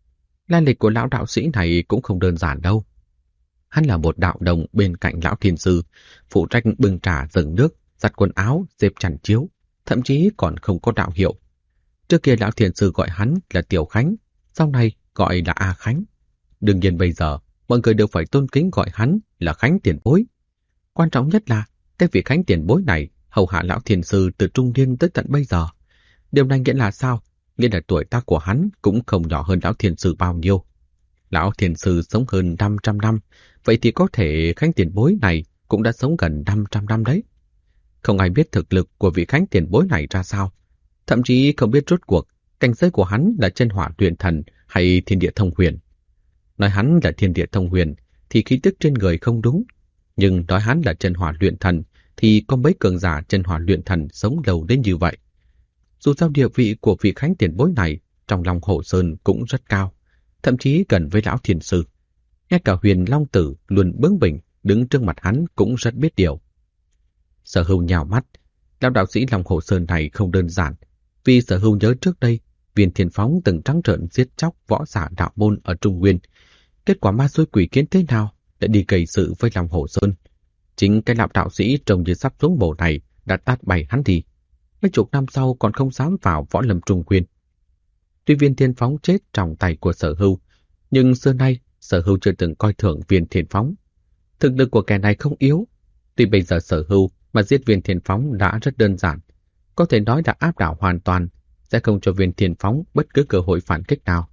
Lai lịch của lão đạo sĩ này cũng không đơn giản đâu. Hắn là một đạo đồng bên cạnh lão thiền sư, phụ trách bưng trà dâng nước, giặt quần áo, dẹp chăn chiếu, thậm chí còn không có đạo hiệu. Trước kia lão thiền sư gọi hắn là Tiểu Khánh, sau này gọi là A Khánh. Đương nhiên bây giờ, mọi người đều phải tôn kính gọi hắn là Khánh tiền bối. Quan trọng nhất là, cái vị Khánh tiền bối này hầu hạ lão thiền sư từ trung niên tới tận bây giờ. Điều này nghĩa là sao? Nghĩa là tuổi tác của hắn cũng không nhỏ hơn lão thiền sư bao nhiêu. Lão thiền sư sống hơn 500 năm, vậy thì có thể Khánh tiền bối này cũng đã sống gần 500 năm đấy. Không ai biết thực lực của vị Khánh tiền bối này ra sao. Thậm chí không biết rốt cuộc cảnh giới của hắn là chân hỏa luyện thần hay thiên địa thông huyền. Nói hắn là thiên địa thông huyền thì khí tức trên người không đúng, nhưng nói hắn là chân hỏa luyện thần thì có mấy cường giả chân hỏa luyện thần sống lâu đến như vậy. Dù sao địa vị của vị Khánh tiền bối này trong lòng Hồ Sơn cũng rất cao, thậm chí gần với lão thiền sư. Ngay cả Huyền Long Tử luôn bướng bỉnh đứng trước mặt hắn cũng rất biết điều. Sở Hưu nhào mắt, lão đạo sĩ lòng Hồ Sơn này không đơn giản, vì Sở Hưu nhớ trước đây Viên Thiên Phóng từng trắng trợn giết chóc võ giả đạo môn ở Trung Nguyên. Kết quả ma xôi quỷ kiến thế nào đã đi gây sự với lòng Hồ Sơn. Chính cái lão đạo sĩ trông như sắp xuống mồ này đã tát bay hắn đi. Mấy chục năm sau còn không dám vào võ lâm Trung Nguyên. Tuy Viên Thiên Phóng chết trong tay của Sở Hưu, nhưng xưa nay Sở Hưu chưa từng coi thường Viên Thiên Phóng. Thực lực của kẻ này không yếu. Tuy bây giờ Sở Hưu mà giết Viên Thiên Phóng đã rất đơn giản, có thể nói đã áp đảo hoàn toàn, sẽ không cho Viên Thiên Phóng bất cứ cơ hội phản kích nào.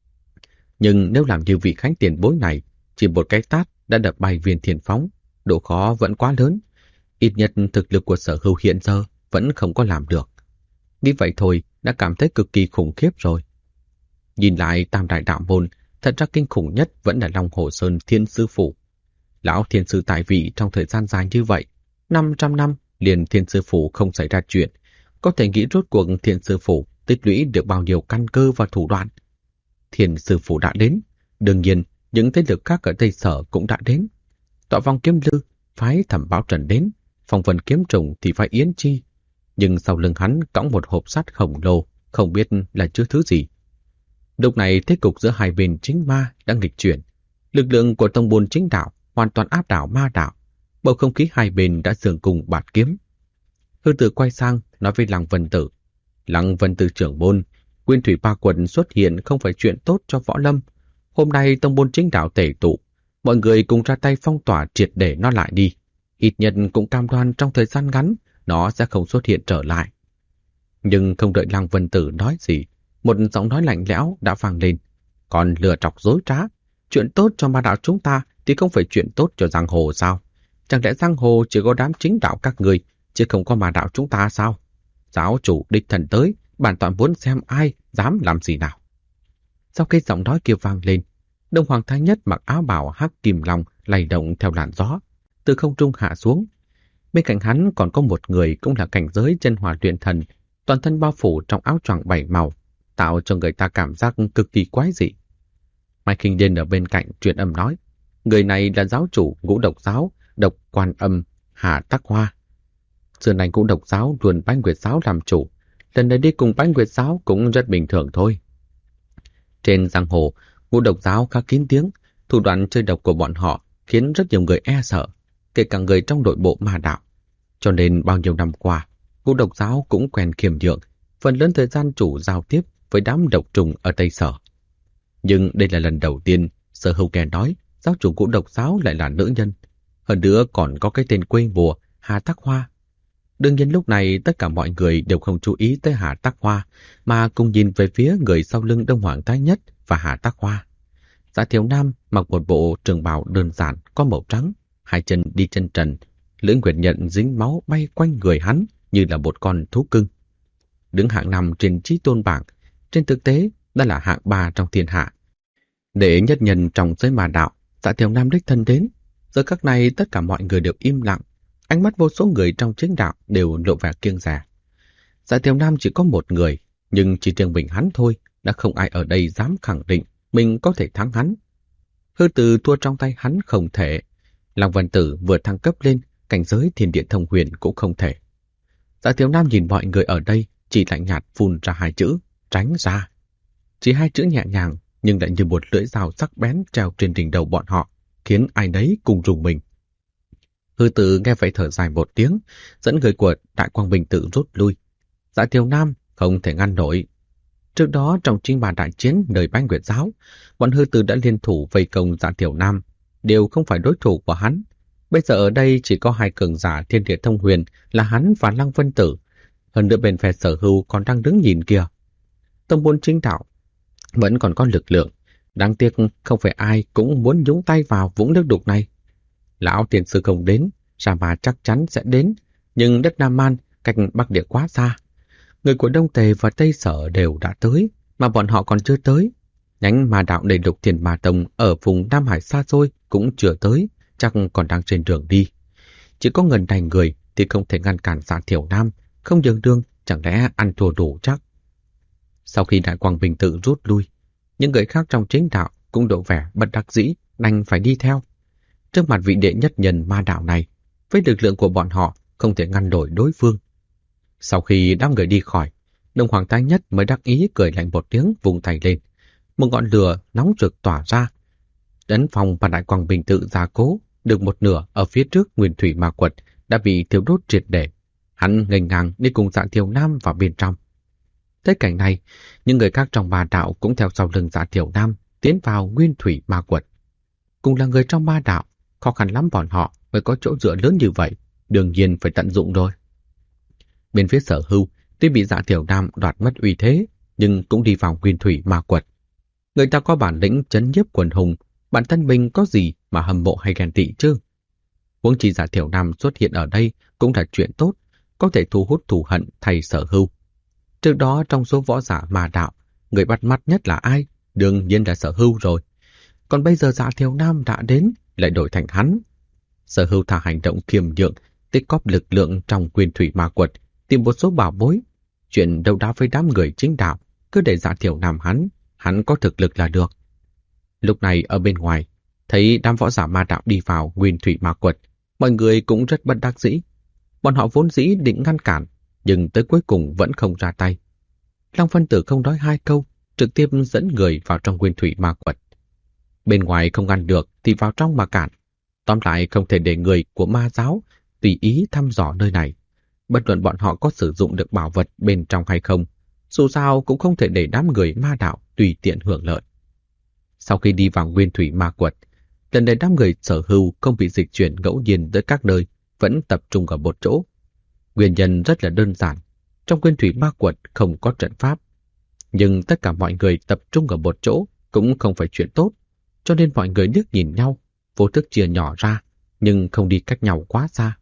Nhưng nếu làm như vị Khánh tiền bối này, chỉ một cái tát đã đập bay Viên Thiên Phóng, độ khó vẫn quá lớn. Ít nhất thực lực của Sở Hưu hiện giờ vẫn không có làm được. Như vậy thôi đã cảm thấy cực kỳ khủng khiếp rồi. Nhìn lại tam đại đạo môn, thật ra kinh khủng nhất vẫn là Long Hồ Sơn Thiên Sư Phủ. Lão Thiên Sư tại vị trong thời gian dài như vậy, 500 năm liền Thiên Sư Phủ không xảy ra chuyện. Có thể nghĩ rốt cuộc Thiên Sư Phủ tích lũy được bao nhiêu căn cơ và thủ đoạn. Thiên Sư Phủ đã đến, đương nhiên những thế lực khác ở Tây Sở cũng đã đến. Tọa Vong Kiếm Lư phái Thẩm Báo Trần đến, Phong Vân Kiếm Trùng thì phải Yến Chi. Nhưng sau lưng hắn cõng một hộp sắt khổng lồ, không biết là chứa thứ gì. Lúc này thế cục giữa hai bên chính ma đã nghịch chuyển. Lực lượng của tông môn chính đạo hoàn toàn áp đảo ma đạo. Bầu không khí hai bên đã dường cùng bạt kiếm. Hư Tử quay sang nói với Lăng Vân Tử. Lăng Vân Tử trưởng môn, Nguyên thủy ma quật xuất hiện không phải chuyện tốt cho võ lâm. Hôm nay tông môn chính đạo tề tụ, mọi người cùng ra tay phong tỏa triệt để nó lại đi. Ít nhất cũng cam đoan trong thời gian ngắn nó sẽ không xuất hiện trở lại. Nhưng không đợi Lăng Vân Tử nói gì, một giọng nói lạnh lẽo đã vang lên. Còn lừa trọc dối trá, chuyện tốt cho ma đạo chúng ta thì không phải chuyện tốt cho giang hồ sao? Chẳng lẽ giang hồ chỉ có đám chính đạo các người, chứ không có ma đạo chúng ta sao? Giáo chủ đích thần tới, bản tọa muốn xem ai dám làm gì nào. Sau khi giọng nói kia vang lên, Đông Hoàng Thái Nhất mặc áo bào hắc kim long lay động theo làn gió, từ không trung hạ xuống. Bên cạnh hắn còn có một người cũng là cảnh giới chân hỏa luyện thần, toàn thân bao phủ trong áo choàng 7 màu, tạo cho người ta cảm giác cực kỳ quái dị. Mai Kinh Điên ở bên cạnh truyền âm nói, người này là giáo chủ Ngũ Độc Giáo, Độc Quan Âm, Hà Tắc Hoa. Xưa nay Ngũ Độc Giáo luôn Bách Nguyệt Giáo làm chủ, lần này đi cùng Bách Nguyệt Giáo cũng rất bình thường thôi. Trên giang hồ, Ngũ Độc Giáo khá kín tiếng, thủ đoạn chơi độc của bọn họ khiến rất nhiều người e sợ, kể cả người trong nội bộ ma đạo. Cho nên bao nhiêu năm qua, Ngũ Độc Giáo cũng quen khiêm nhượng, phần lớn thời gian chủ giao tiếp với đám độc trùng ở Tây Sở. Nhưng đây là lần đầu tiên Sở Hữu nghe nói giáo chủ Ngũ Độc Giáo lại là nữ nhân, hơn nữa còn có cái tên quê mùa Hà Tắc Hoa. Đương nhiên lúc này tất cả mọi người đều không chú ý tới Hà Tắc Hoa, mà cùng nhìn về phía người sau lưng Đông Hoàng Thái Nhất và Hà Tắc Hoa. Dạ Thiều Nam mặc một bộ trường bào đơn giản có màu trắng, hai chân đi chân trần, lưỡi nguyệt nhận dính máu bay quanh người hắn như là một con thú cưng. Đứng hạng 5 trên chí tôn bảng, trên thực tế đã là hạng 3 trong thiên hạ. Để nhất nhân trong giới ma đạo, Dạ Thiều Nam đích thân đến. Giờ các này tất cả mọi người đều im lặng, ánh mắt vô số người trong chính đạo đều lộ vẻ kiêng dè. Dạ Thiều Nam chỉ có một người, nhưng chỉ riêng mình hắn thôi, đã không ai ở đây dám khẳng định mình có thể thắng hắn. Hư Từ thua trong tay hắn không thể. Lăng Vân Tử vừa thăng cấp lên, cảnh giới thiên địa thông huyền cũng không thể. Dạ Thiều Nam nhìn mọi người ở đây, chỉ lạnh nhạt phun ra hai chữ, tránh ra. Chỉ hai chữ nhẹ nhàng, nhưng lại như một lưỡi dao sắc bén treo trên đỉnh đầu bọn họ, khiến ai nấy cùng rùng mình. Hư Tử nghe vậy thở dài một tiếng, dẫn người của Đại Quang Minh Tự rút lui. Dạ Thiều Nam không thể ngăn nổi. Trước đó trong chinh bàn đại chiến nơi Bách Nguyệt Giáo, bọn Hư Tử đã liên thủ vây công Dạ Thiều Nam, đều không phải đối thủ của hắn. Bây giờ ở đây chỉ có hai cường giả thiên địa thông huyền là hắn và Lăng Vân Tử. Hơn nữa bên phe Sở Hữu còn đang đứng nhìn kìa. Tông môn chính đạo vẫn còn có lực lượng. Đáng tiếc không phải ai cũng muốn nhúng tay vào vũng nước đục này. Lão tiền sư không đến, Sa Ma chắc chắn sẽ đến, nhưng đất Nam Man cách Bắc Địa quá xa. Người của Đông Tề và Tây Sở đều đã tới, mà bọn họ còn chưa tới. Nhánh ma đạo đầy Lục Thiền Ma Tông ở vùng Nam Hải xa xôi cũng chưa tới, chắc còn đang trên đường đi. Chỉ có gần này người thì không thể ngăn cản Dạ Thiều Nam, không nhường đường, chẳng lẽ ăn thua đủ chắc. Sau khi Đại Quang Bình Tự rút lui, những người khác trong chính đạo cũng lộ vẻ bất đắc dĩ, đành phải đi theo. Trước mặt vị đệ nhất nhân ma đạo này, với lực lượng của bọn họ không thể ngăn nổi đối phương. Sau khi đám người đi khỏi, Đông Hoàng Thái Nhất mới đắc ý cười lạnh một tiếng vùng tay lên. Một ngọn lửa nóng rực tỏa ra. Ấn Phong và Đại Quang Bình Tự gia cố được một nửa ở phía trước Nguyên Thủy Ma Quật đã bị thiêu đốt triệt để. Hắn nghênh ngang đi cùng Dạ Thiều Nam vào bên trong. Thấy cảnh này, những người khác trong ma đạo cũng theo sau lưng Dạ Thiều Nam tiến vào Nguyên Thủy Ma Quật. Cùng là người trong ma đạo, khó khăn lắm bọn họ mới có chỗ dựa lớn như vậy, đương nhiên phải tận dụng rồi. Bên phía Sở Hữu, tuy bị Dạ Thiều Nam đoạt mất uy thế, nhưng cũng đi vào Nguyên Thủy Ma Quật. Người ta có bản lĩnh trấn nhiếp quần hùng, bản thân mình có gì mà hâm mộ hay ghen tị chứ? Huống chi Dạ Thiều Nam xuất hiện ở đây cũng là chuyện tốt, có thể thu hút thù hận thay Sở Hữu. Trước đó trong số võ giả ma đạo, người bắt mắt nhất là ai? Đương nhiên là Sở Hữu rồi. Còn bây giờ Dạ Thiều Nam đã đến, lại đổi thành hắn. Sở Hữu thả hành động kiềm nhượng, tích góp lực lượng trong Nguyên Thủy Ma Quật, tìm một số bảo bối. Chuyện đấu đá với đám người chính đạo, cứ để Dạ Thiều Nam hắn có thực lực là được. Lúc này ở bên ngoài, thấy đám võ giả ma đạo đi vào Nguyên Thủy Ma Quật, mọi người cũng rất bất đắc dĩ. Bọn họ vốn dĩ định ngăn cản, nhưng tới cuối cùng vẫn không ra tay. Lăng Vân Tử không nói hai câu, trực tiếp dẫn người vào trong Nguyên Thủy Ma Quật. Bên ngoài không ngăn được thì vào trong mà cản. Tóm lại không thể để người của ma giáo tùy ý thăm dò nơi này. Bất luận bọn họ có sử dụng được bảo vật bên trong hay không, Dù sao cũng không thể để đám người ma đạo tùy tiện hưởng lợi. Sau khi đi vào Nguyên Thủy Ma Quật, lần này đám người Sở Hưu không bị dịch chuyển ngẫu nhiên tới các nơi, vẫn tập trung ở một chỗ. Nguyên nhân rất là đơn giản, trong Nguyên Thủy Ma Quật không có trận pháp. Nhưng tất cả mọi người tập trung ở một chỗ cũng không phải chuyện tốt, cho nên mọi người liếc nhìn nhau, vô thức chia nhỏ ra, nhưng không đi cách nhau quá xa.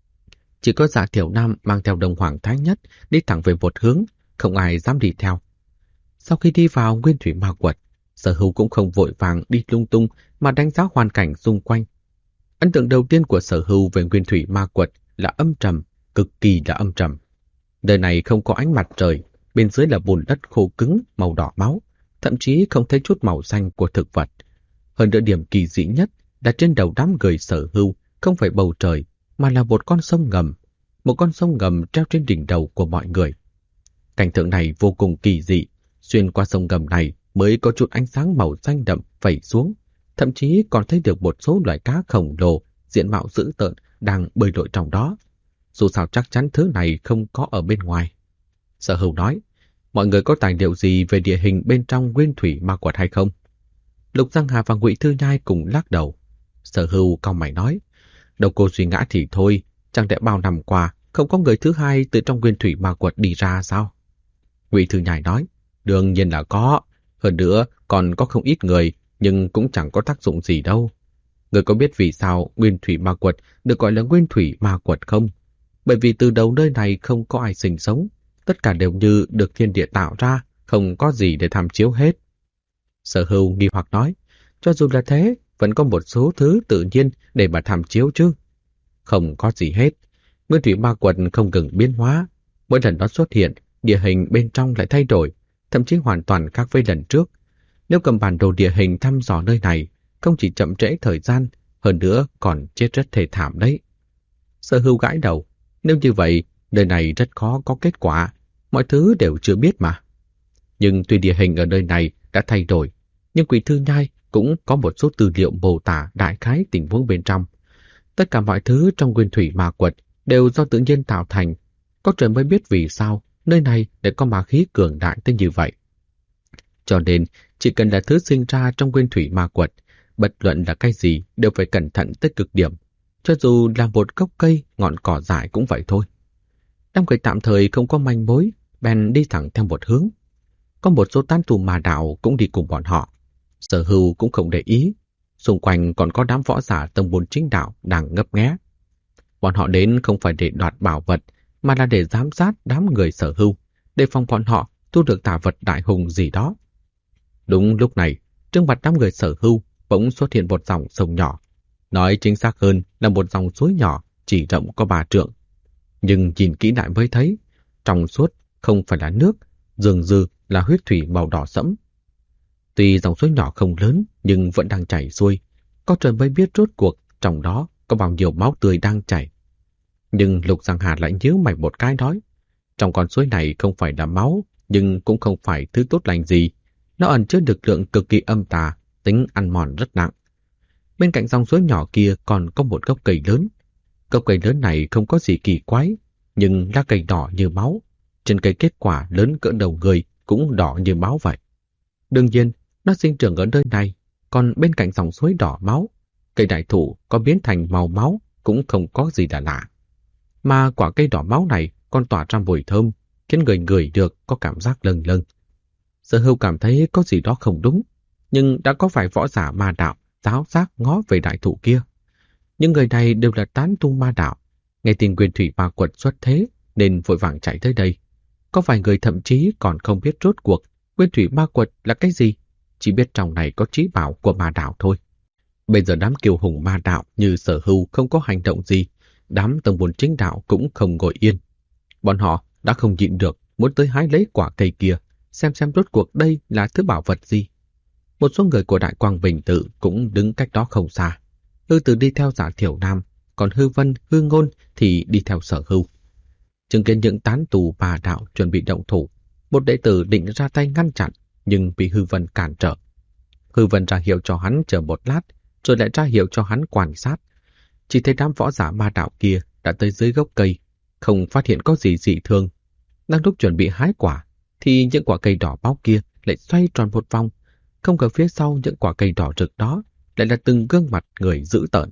Chỉ có Dạ Thiểu Nam mang theo Đông Hoàng Thái Nhất đi thẳng về một hướng, không ai dám đi theo. Sau khi đi vào Nguyên Thủy Ma Quật, Sở Hưu cũng không vội vàng đi lung tung mà đánh giá hoàn cảnh xung quanh. Ấn tượng đầu tiên của Sở Hưu về Nguyên Thủy Ma Quật là âm trầm, cực kỳ là âm trầm. Nơi này không có ánh mặt trời, bên dưới là bùn đất khô cứng màu đỏ máu, thậm chí không thấy chút màu xanh của thực vật. Hơn nữa điểm kỳ dị nhất là trên đầu đám người Sở Hưu không phải bầu trời mà là một con sông ngầm, một con sông ngầm treo trên đỉnh đầu của mọi người. Cảnh tượng này vô cùng kỳ dị, xuyên qua sông ngầm này mới có chút ánh sáng màu xanh đậm vẩy xuống, thậm chí còn thấy được một số loài cá khổng lồ diện mạo dữ tợn đang bơi lội trong đó. Dù sao chắc chắn thứ này không có ở bên ngoài. Sở Hưu nói, mọi người có tài liệu gì về địa hình bên trong Nguyên Thủy Ma Quật hay không? Lục Giang Hà và Ngụy Thư Nhai cùng lắc đầu. Sở Hưu cau mày nói, đâu cô suy ngã thì thôi, chẳng lẽ bao năm qua không có người thứ hai từ trong Nguyên Thủy Ma Quật đi ra sao? Ngụy Thư Nhai nói, đương nhiên là có, hơn nữa còn có không ít người, nhưng cũng chẳng có tác dụng gì đâu. Người có biết vì sao Nguyên Thủy Ma Quật được gọi là Nguyên Thủy Ma Quật không? Bởi vì từ đầu nơi này không có ai sinh sống, tất cả đều như được thiên địa tạo ra, không có gì để tham chiếu hết. Sở Hưu nghi hoặc nói, cho dù là thế, vẫn có một số thứ tự nhiên để mà tham chiếu chứ. Không có gì hết. Nguyên Thủy Ma Quật không ngừng biến hóa. Mỗi lần nó xuất hiện, địa hình bên trong lại thay đổi, thậm chí hoàn toàn khác với lần trước. Nếu cầm bản đồ địa hình thăm dò nơi này, không chỉ chậm trễ thời gian, hơn nữa còn chết rất thê thảm đấy. Sở Hưu gãi đầu. Nếu như vậy, nơi này rất khó có kết quả. Mọi thứ đều chưa biết mà. Nhưng tuy địa hình ở nơi này đã thay đổi, nhưng Quỷ Thư Nhai cũng có một số tư liệu mô tả đại khái tình huống bên trong. Tất cả mọi thứ trong Nguyên Thủy Ma Quật đều do tự nhiên tạo thành. Có trời mới biết vì sao nơi này lại có ma khí cường đại tới như vậy. Cho nên, chỉ cần là thứ sinh ra trong Nguyên Thủy Ma Quật, bất luận là cái gì đều phải cẩn thận tới cực điểm. Cho dù là một gốc cây, ngọn cỏ dại cũng vậy thôi. Đám người tạm thời không có manh mối, bèn đi thẳng theo một hướng. Có một số tán tu ma đạo cũng đi cùng bọn họ. Sở Hưu cũng không để ý. Xung quanh còn có đám võ giả tông môn chính đạo đang ngấp nghé. Bọn họ đến không phải để đoạt bảo vật, mà là để giám sát đám người Sở Hưu, để phòng bọn họ thu được tà vật đại hùng gì đó. Đúng lúc này, trước mặt đám người Sở Hưu bỗng xuất hiện một dòng sông nhỏ. Nói chính xác hơn là một dòng suối nhỏ chỉ rộng có 3 trượng. Nhưng nhìn kỹ lại mới thấy, trong suốt không phải là nước, dường như là huyết thủy màu đỏ sẫm. Tuy dòng suối nhỏ không lớn nhưng vẫn đang chảy xuôi, có trời mới biết rốt cuộc trong đó có bao nhiêu máu tươi đang chảy. Nhưng Lục Giang Hà lại nhíu mày một cái nói, trong con suối này không phải là máu, nhưng cũng không phải thứ tốt lành gì. Nó ẩn chứa lực lượng cực kỳ âm tà, tính ăn mòn rất nặng. Bên cạnh dòng suối nhỏ kia còn có một gốc cây lớn. Gốc cây lớn này không có gì kỳ quái, nhưng lá cây đỏ như máu. Trên cây kết quả lớn cỡ đầu người cũng đỏ như máu vậy. Đương nhiên, nó sinh trưởng ở nơi này, còn bên cạnh dòng suối đỏ máu, cây đại thụ có biến thành màu máu cũng không có gì là lạ. Mà quả cây đỏ máu này còn tỏa ra mùi thơm, khiến người ngửi được có cảm giác lâng lâng. Sở Hưu cảm thấy có gì đó không đúng, nhưng đã có vài võ giả ma đạo giáo giác ngó về đại thụ kia. Những người này đều là tán tu ma đạo, nghe tin Nguyên Thủy Ma Quật xuất thế nên vội vàng chạy tới đây. Có vài người thậm chí còn không biết rốt cuộc Nguyên Thủy Ma Quật là cái gì, chỉ biết trong này có trí bảo của ma đạo thôi. Bây giờ đám kiêu hùng ma đạo như Sở Hưu không có hành động gì, đám tông môn chính đạo cũng không ngồi yên. Bọn họ đã không nhịn được muốn tới hái lấy quả cây kia, xem rốt cuộc đây là thứ bảo vật gì. Một số người của Đại Quang Bình Tự cũng đứng cách đó không xa. Hư Tử đi theo Giả Thiểu Nam, còn Hư Vân, Hư Ngôn thì đi theo Sở Hưu. Chứng kiến những tán tù bà đạo chuẩn bị động thủ, một đệ tử định ra tay ngăn chặn, nhưng bị Hư Vân cản trở. Hư Vân ra hiệu cho hắn chờ một lát, rồi lại ra hiệu cho hắn quan sát. Chỉ thấy đám võ giả ma đạo kia đã tới dưới gốc cây, không phát hiện có gì dị thường. Đang lúc chuẩn bị hái quả, thì những quả cây đỏ máu kia lại xoay tròn một vòng, không ngờ phía sau những quả cây đỏ rực đó lại là từng gương mặt người dữ tợn.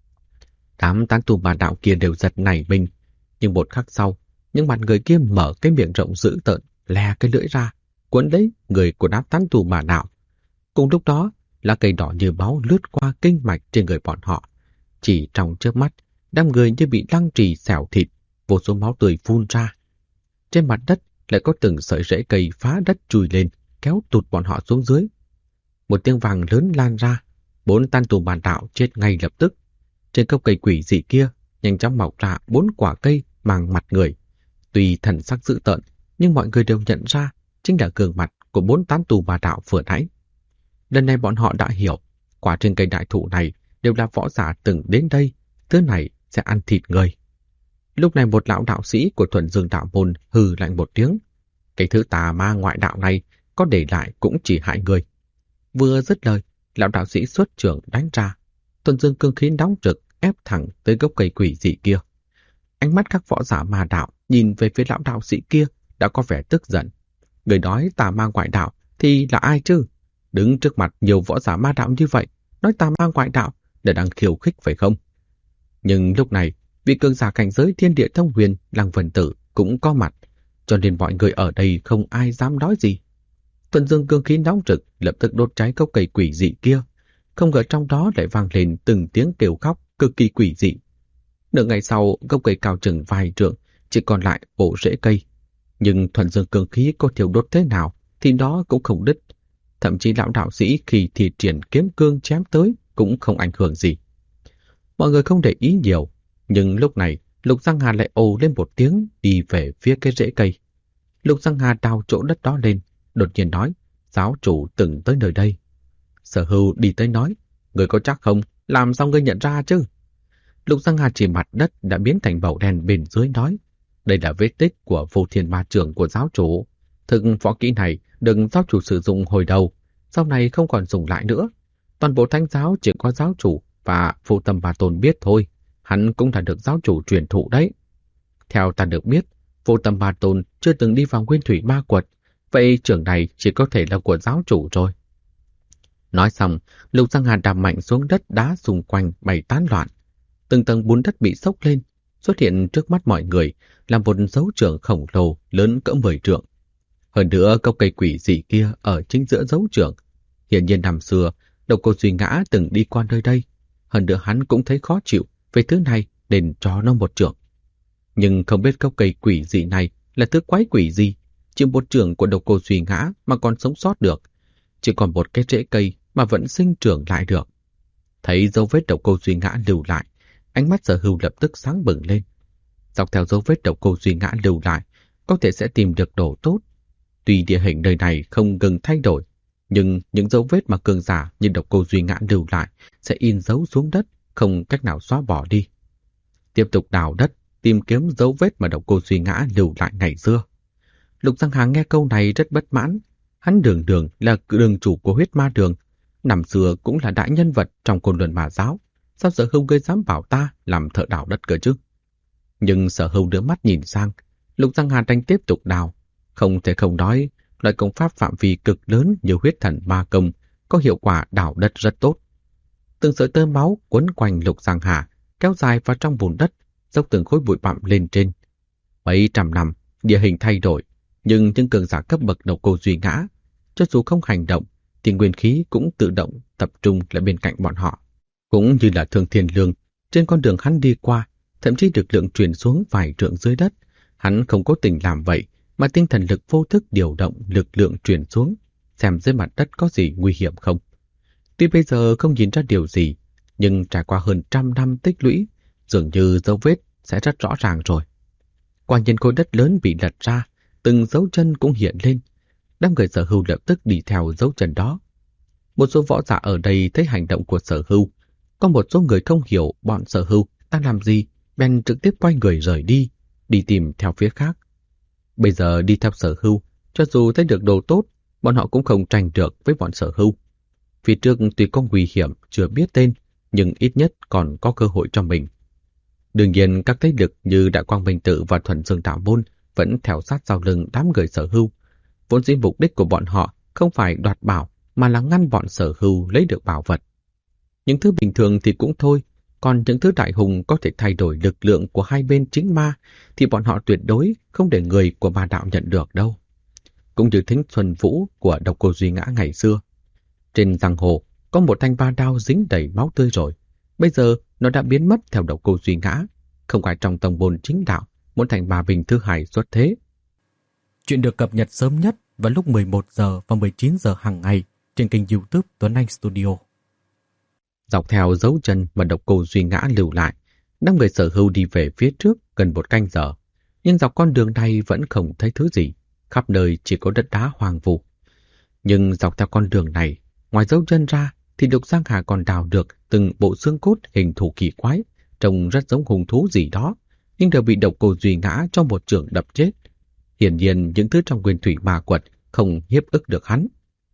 Đám tán tu ma đạo kia đều giật nảy mình, nhưng một khắc sau, những mặt người kia mở cái miệng rộng dữ tợn, lè cái lưỡi ra, cuốn lấy người của đám tán tu ma đạo. Cùng lúc đó, lá cây đỏ như máu lướt qua kinh mạch trên người bọn họ. Chỉ trong chớp mắt, đám người như bị lăng trì xẻo thịt, vô số máu tươi phun ra. Trên mặt đất lại có từng sợi rễ cây phá đất chui lên, kéo tụt bọn họ xuống dưới. Một tiếng vàng lớn lan ra, 4 tán tu ma đạo chết ngay lập tức. Trên gốc cây quỷ dị kia, nhanh chóng mọc ra 4 quả cây mang mặt người. Tuy thần sắc dữ tợn, nhưng mọi người đều nhận ra chính là gương mặt của 4 tán tu ma đạo vừa nãy. Lần này bọn họ đã hiểu, quả trên cây đại thụ này đều là võ giả từng đến đây, thứ này sẽ ăn thịt người. Lúc này một lão đạo sĩ của Thuần Dương đạo môn hừ lạnh một tiếng. Cái thứ tà ma ngoại đạo này có để lại cũng chỉ hại người. Vừa dứt lời, lão đạo sĩ xuất trưởng đánh ra. Thuần Dương cương khí nóng rực ép thẳng tới gốc cây quỷ dị kia. Ánh mắt các võ giả ma đạo nhìn về phía lão đạo sĩ kia đã có vẻ tức giận. Người nói tà ma ngoại đạo thì là ai chứ? Đứng trước mặt nhiều võ giả ma đạo như vậy, nói tà ma ngoại đạo để đang khiêu khích phải không? Nhưng lúc này, vị cường giả cảnh giới thiên địa thông huyền Lăng Vân Tử cũng có mặt, cho nên mọi người ở đây không ai dám nói gì. Thuần Dương cương khí nóng rực lập tức đốt cháy gốc cây quỷ dị kia, không ngờ trong đó lại vang lên từng tiếng kêu khóc cực kỳ quỷ dị. Nửa ngày sau, gốc cây cao chừng vài trượng chỉ còn lại bộ rễ cây, nhưng Thuần Dương cương khí có thiêu đốt thế nào thì nó cũng không đứt. Thậm chí lão đạo sĩ khi thi triển kiếm cương chém tới cũng không ảnh hưởng gì. Mọi người không để ý nhiều, nhưng lúc này Lục Giang Hà lại ồ lên một tiếng đi về phía cái rễ cây. Lục Giang Hà đào chỗ đất đó lên, đột nhiên nói, giáo chủ từng tới nơi đây. Sở Hưu đi tới nói, người có chắc không, làm sao ngươi nhận ra chứ? Lục Giang Hà chỉ mặt đất đã biến thành màu đen bên dưới nói, đây là vết tích của Vô Thiên Ma trưởng của giáo chủ. Thực võ kỹ này đừng giáo chủ sử dụng hồi đầu, sau này không còn dùng lại nữa. Toàn bộ thánh giáo chỉ có giáo chủ và Vô Tâm Ma Tôn biết thôi, hắn cũng là được giáo chủ truyền thụ đấy. Theo ta được biết, Vô Tâm Ma Tôn chưa từng đi vào Nguyên Thủy Ma Quật, vậy trưởng này chỉ có thể là của giáo chủ rồi. Nói xong, Lục Giang Hà đạp mạnh xuống đất đá xung quanh bay tán loạn. Từng tầng bùn đất bị xốc lên, xuất hiện trước mắt mọi người là một dấu trưởng khổng lồ lớn cỡ 10 trượng. Hơn nữa, gốc cây quỷ dị kia ở chính giữa dấu trưởng. Hiển nhiên năm xưa, Độc Cô Duy Ngã từng đi qua nơi đây. Hơn nữa hắn cũng thấy khó chịu về thứ này nên cho nó một trượng. Nhưng không biết gốc cây quỷ dị này là thứ quái quỷ gì. Chỉ một trượng của Độc Cô Duy Ngã mà còn sống sót được. Chỉ còn một cái rễ cây mà vẫn sinh trưởng lại được. Thấy dấu vết Độc Cô Duy Ngã lưu lại, ánh mắt Sở Hưu lập tức sáng bừng lên. Dọc theo dấu vết Độc Cô Duy Ngã lưu lại, có thể sẽ tìm được đồ tốt. Tuy địa hình nơi này không ngừng thay đổi, nhưng những dấu vết mà cường giả như Độc Cô Duy Ngã lưu lại sẽ in dấu xuống đất, không cách nào xóa bỏ đi. Tiếp tục đào đất, tìm kiếm dấu vết mà Độc Cô Duy Ngã lưu lại ngày xưa. Lục Giang Hà nghe câu này rất bất mãn. Hắn đường đường là đường chủ của huyết ma đường, năm xưa cũng là đại nhân vật trong Côn Luân Ma giáo. Sao Sở Hưu ngươi dám bảo ta làm thợ đào đất cơ chứ? Nhưng Sở Hưu đưa mắt nhìn sang, Lục Giang Hà đành tiếp tục đào. Không thể không nói, loại công pháp phạm vi cực lớn như huyết thần ma công có hiệu quả đào đất rất tốt. Từng sợi tơ máu quấn quanh Lục Giang Hà, kéo dài vào trong bùn đất, dốc từng khối bụi bặm lên trên. Mấy trăm năm, địa hình thay đổi, nhưng những cường giả cấp bậc Độc Cô Duy Ngã, cho dù không hành động, thì nguyên khí cũng tự động tập trung lại bên cạnh bọn họ. Cũng như là Thương Thiên Lương, trên con đường hắn đi qua, thậm chí lực lượng truyền xuống vài trượng dưới đất, hắn không cố tình làm vậy, mà tinh thần lực vô thức điều động lực lượng truyền xuống, xem dưới mặt đất có gì nguy hiểm không. Tuy bây giờ không nhìn ra điều gì, nhưng trải qua hơn 100 năm tích lũy, dường như dấu vết sẽ rất rõ ràng rồi. Quả nhiên khối đất lớn bị lật ra, từng dấu chân cũng hiện lên. Đám người Sở Hưu lập tức đi theo dấu chân đó. Một số võ giả ở đây thấy hành động của Sở Hưu, có một số người không hiểu bọn Sở Hưu đang làm gì, bèn trực tiếp quay người rời đi, đi tìm theo phía khác. Bây giờ đi theo Sở Hưu, cho dù thấy được đồ tốt, bọn họ cũng không tranh được với bọn Sở Hưu. Phía trước tuy có nguy hiểm chưa biết tên, nhưng ít nhất còn có cơ hội cho mình. Đương nhiên các thế lực như Đại Quang Minh Tự và Thuần Dương Đạo Môn vẫn theo sát sau lưng đám người Sở Hưu. Vốn dĩ mục đích của bọn họ không phải đoạt bảo mà là ngăn bọn Sở Hưu lấy được bảo vật. Những thứ bình thường thì cũng thôi, còn những thứ đại hùng có thể thay đổi lực lượng của hai bên chính ma thì bọn họ tuyệt đối không để người của ma đạo nhận được đâu. Cũng như Thính Xuân Vũ của Độc Cô Duy Ngã ngày xưa. Trên giang hồ có một thanh ba đao dính đầy máu tươi rồi. Bây giờ nó đã biến mất theo Độc Cô Duy Ngã. Không phải trong tông môn chính đạo muốn thành bà Bình thứ hai xuất thế. Chuyện được cập nhật sớm nhất vào lúc 11 giờ và 19 giờ hàng ngày trên kênh YouTube Tuấn Anh Studio. Dọc theo dấu chân mà Độc Cô Duy Ngã lưu lại, đám người Sở Hưu đi về phía trước gần một canh giờ. Nhưng dọc con đường này vẫn không thấy thứ gì, khắp nơi chỉ có đất đá hoang vu. Nhưng dọc theo con đường này, ngoài dấu chân ra thì Lục Giang Hà còn đào được từng bộ xương cốt hình thù kỳ quái, trông rất giống hung thú gì đó, nhưng đều bị Độc Cô Duy Ngã cho một chưởng đập chết. Hiển nhiên những thứ trong Nguyên Thủy Ma Quật không hiếp ức được hắn.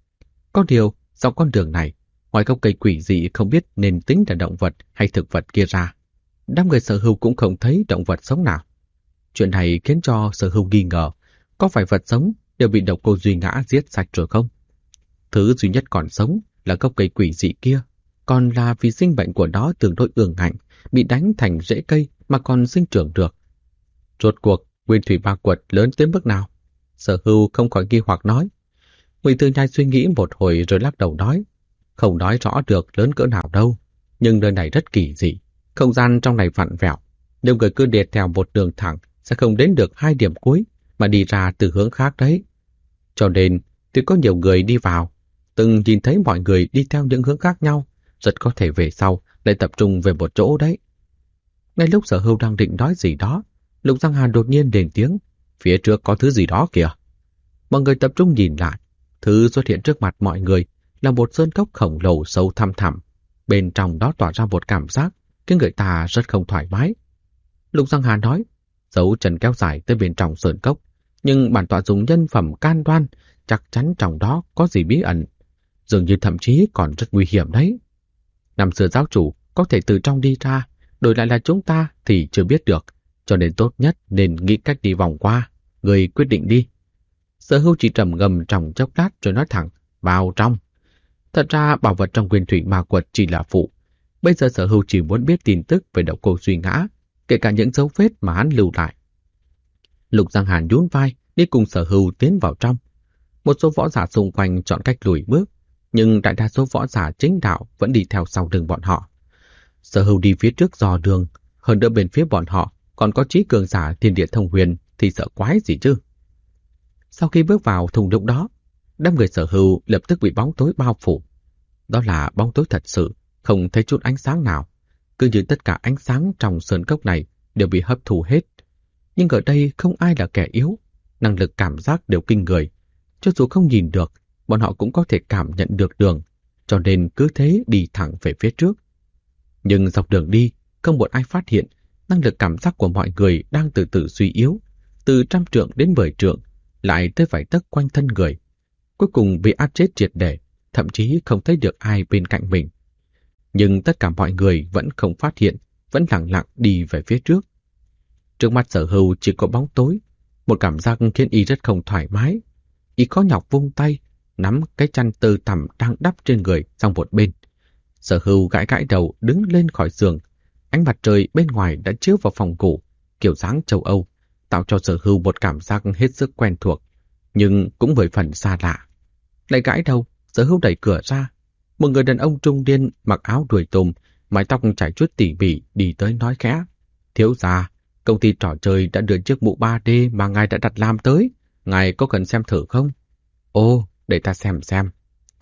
Có điều, dọc con đường này, ngoài gốc cây quỷ dị không biết nên tính là động vật hay thực vật kia ra, đám người Sở Hưu cũng không thấy động vật sống nào. Chuyện này khiến cho Sở Hưu nghi ngờ, có phải vật sống đều bị Độc Cô Duy Ngã giết sạch rồi không? Thứ duy nhất còn sống là gốc cây quỷ dị kia, còn là vì sinh bệnh của nó tương đối ương ngạnh, bị đánh thành rễ cây mà còn sinh trưởng được. Rốt cuộc, Nguyên Thủy Ma Quật lớn tới mức nào? Sở Hưu không khỏi nghi hoặc nói. Ngụy Tư Nhai suy nghĩ một hồi rồi lắc đầu nói, không nói rõ được lớn cỡ nào đâu, nhưng nơi này rất kỳ dị, không gian trong này vặn vẹo, nếu người cứ điệt theo một đường thẳng sẽ không đến được hai điểm cuối mà đi ra từ hướng khác đấy. Cho nên, tuy có nhiều người đi vào, từng nhìn thấy mọi người đi theo những hướng khác nhau, rất có thể về sau lại tập trung về một chỗ đấy. Ngay lúc Sở Hưu đang định nói gì đó, Lục Giang Hà đột nhiên lên tiếng, phía trước có thứ gì đó kìa. Mọi người tập trung nhìn lại, thứ xuất hiện trước mặt mọi người là một sơn cốc khổng lồ sâu thăm thẳm, bên trong đó tỏa ra một cảm giác khiến người ta rất không thoải mái. Lục Giang Hà nói, dấu chân kéo dài tới bên trong sơn cốc, nhưng bản tọa dùng nhân phẩm can đoan, chắc chắn trong đó có gì bí ẩn, dường như thậm chí còn rất nguy hiểm đấy. Năm xưa giáo chủ có thể từ trong đi ra, đổi lại là chúng ta thì chưa biết được, cho nên tốt nhất nên nghĩ cách đi vòng qua. Người quyết định đi. Sở Hưu chỉ trầm ngâm trong chốc lát rồi nói thẳng, vào trong. Thật ra bảo vật trong Nguyên Thủy Ma Quật chỉ là phụ. Bây giờ Sở Hưu chỉ muốn biết tin tức về Độc Cô Duy Ngã, kể cả những dấu vết mà hắn lưu lại. Lục Giang Hàn nhún vai đi cùng Sở Hưu tiến vào trong. Một số võ giả xung quanh chọn cách lùi bước, nhưng đại đa số võ giả chính đạo vẫn đi theo sau lưng bọn họ. Sở Hưu đi phía trước dò đường, hơn nữa bên phía bọn họ còn có trí cường giả Thiên Địa Thông Huyền thì sợ quái gì chứ. Sau khi bước vào thung lũng đó, đám người Sở Hưu lập tức bị bóng tối bao phủ. Đó là bóng tối thật sự, không thấy chút ánh sáng nào. Cứ như tất cả ánh sáng trong sơn cốc này đều bị hấp thụ hết. Nhưng ở đây không ai là kẻ yếu, năng lực cảm giác đều kinh người. Cho dù không nhìn được, bọn họ cũng có thể cảm nhận được đường, cho nên cứ thế đi thẳng về phía trước. Nhưng dọc đường đi, không một ai phát hiện năng lực cảm giác của mọi người đang từ từ suy yếu, từ 100 trượng đến 10 trượng, lại tới vài tấc quanh thân người. Cuối cùng bị áp chết triệt để, thậm chí không thấy được ai bên cạnh mình. Nhưng tất cả mọi người vẫn không phát hiện, vẫn lặng lặng đi về phía trước. Trước mắt Sở Hưu chỉ có bóng tối, một cảm giác khiến y rất không thoải mái. Y khó nhọc vung tay, nắm cái chăn tơ tằm đang đắp trên người sang một bên. Sở Hưu gãi gãi đầu đứng lên khỏi giường. Ánh mặt trời bên ngoài đã chiếu vào phòng ngủ, kiểu dáng châu Âu, tạo cho Sở Hưu một cảm giác hết sức quen thuộc, nhưng cũng 10 phần xa lạ. Lại gãi đầu, Sở Hưu đẩy cửa ra. Một người đàn ông trung niên mặc áo đuôi tùm, mái tóc chải chuốt tỉ mỉ đi tới nói khẽ, thiếu gia, công ty trò chơi đã đưa chiếc mũ 3D mà ngài đã đặt làm tới, ngài có cần xem thử không? Ồ, để ta xem.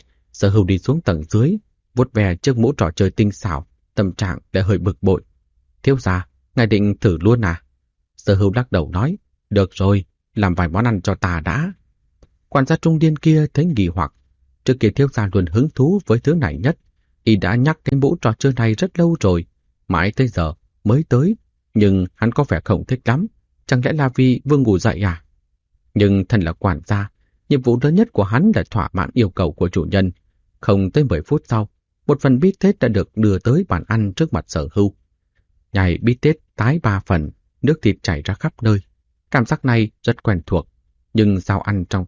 Sở Hưu đi xuống tầng dưới, vuốt ve chiếc mũ trò chơi tinh xảo, tâm trạng lại hơi bực bội. Thiếu gia, ngài định thử luôn à? Sở Hưu lắc đầu nói, được rồi, làm vài món ăn cho ta đã. Quản gia trung niên kia thấy nghi hoặc, trước kia thiếu gia luôn hứng thú với thứ này nhất, y đã nhắc cái mũ trò chơi này rất lâu rồi, mãi tới giờ mới tới, nhưng hắn có vẻ không thích lắm, chẳng lẽ là vì vừa ngủ dậy à? Nhưng thân là quản gia, nhiệm vụ lớn nhất của hắn là thỏa mãn yêu cầu của chủ nhân. Không tới 10 phút sau, một phần bít tết đã được đưa tới bàn ăn trước mặt Sở Hưu. Nhai bít tết tái 3 phần, nước thịt chảy ra khắp nơi. Cảm giác này rất quen thuộc, nhưng dao ăn trong tay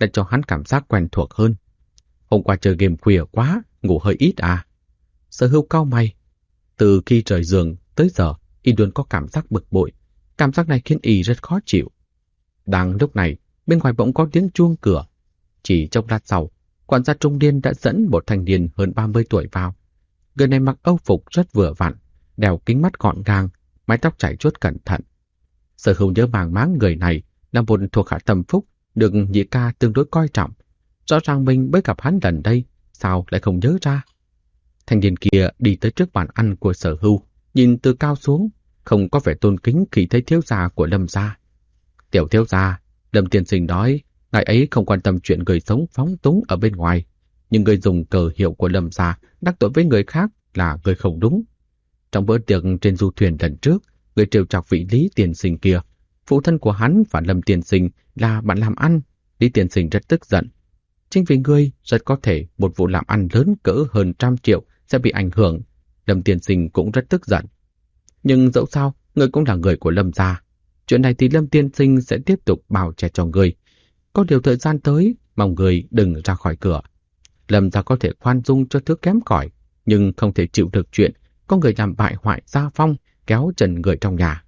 đã cho hắn cảm giác quen thuộc hơn. Hôm qua chơi game khuya quá, ngủ hơi ít à? Sở Hưu cau mày. Từ khi rời giường tới giờ, y luôn có cảm giác bực bội. Cảm giác này khiến y rất khó chịu. Đang lúc này, bên ngoài bỗng có tiếng chuông cửa. Chỉ trong lát sau, quản gia trung niên đã dẫn một thanh niên hơn 30 tuổi vào. Người này mặc âu phục rất vừa vặn, đeo kính mắt gọn gàng, mái tóc chải chuốt cẩn thận. Sở Hưu nhớ màng máng người này là một thuộc hạ tâm phúc, được nhị ca tương đối coi trọng. Rõ ràng mình mới gặp hắn lần đây, sao lại không nhớ ra? Thanh niên kia đi tới trước bàn ăn của Sở Hưu, nhìn từ cao xuống, không có vẻ tôn kính khi thấy thiếu gia của Lâm gia. Tiểu thiếu gia, Lâm tiên sinh nói, ngài ấy không quan tâm chuyện người sống phóng túng ở bên ngoài, nhưng người dùng cờ hiệu của Lâm gia đắc tội với người khác là người không đúng. Trong bữa tiệc trên du thuyền lần trước, người trêu chọc vị Lý tiên sinh kia, phụ thân của hắn và Lâm tiên sinh là bạn làm ăn. Lý tiên sinh rất tức giận. Chính vì ngươi rất có thể một vụ làm ăn lớn cỡ hơn 100 triệu sẽ bị ảnh hưởng. Lâm tiên sinh cũng rất tức giận. Nhưng dẫu sao, ngươi cũng là người của Lâm gia. Chuyện này thì Lâm tiên sinh sẽ tiếp tục bảo che cho ngươi. Có điều thời gian tới, mong ngươi đừng ra khỏi cửa. Lâm gia có thể khoan dung cho thứ kém cỏi, nhưng không thể chịu được chuyện có người làm bại hoại gia phong, kéo trần người trong nhà.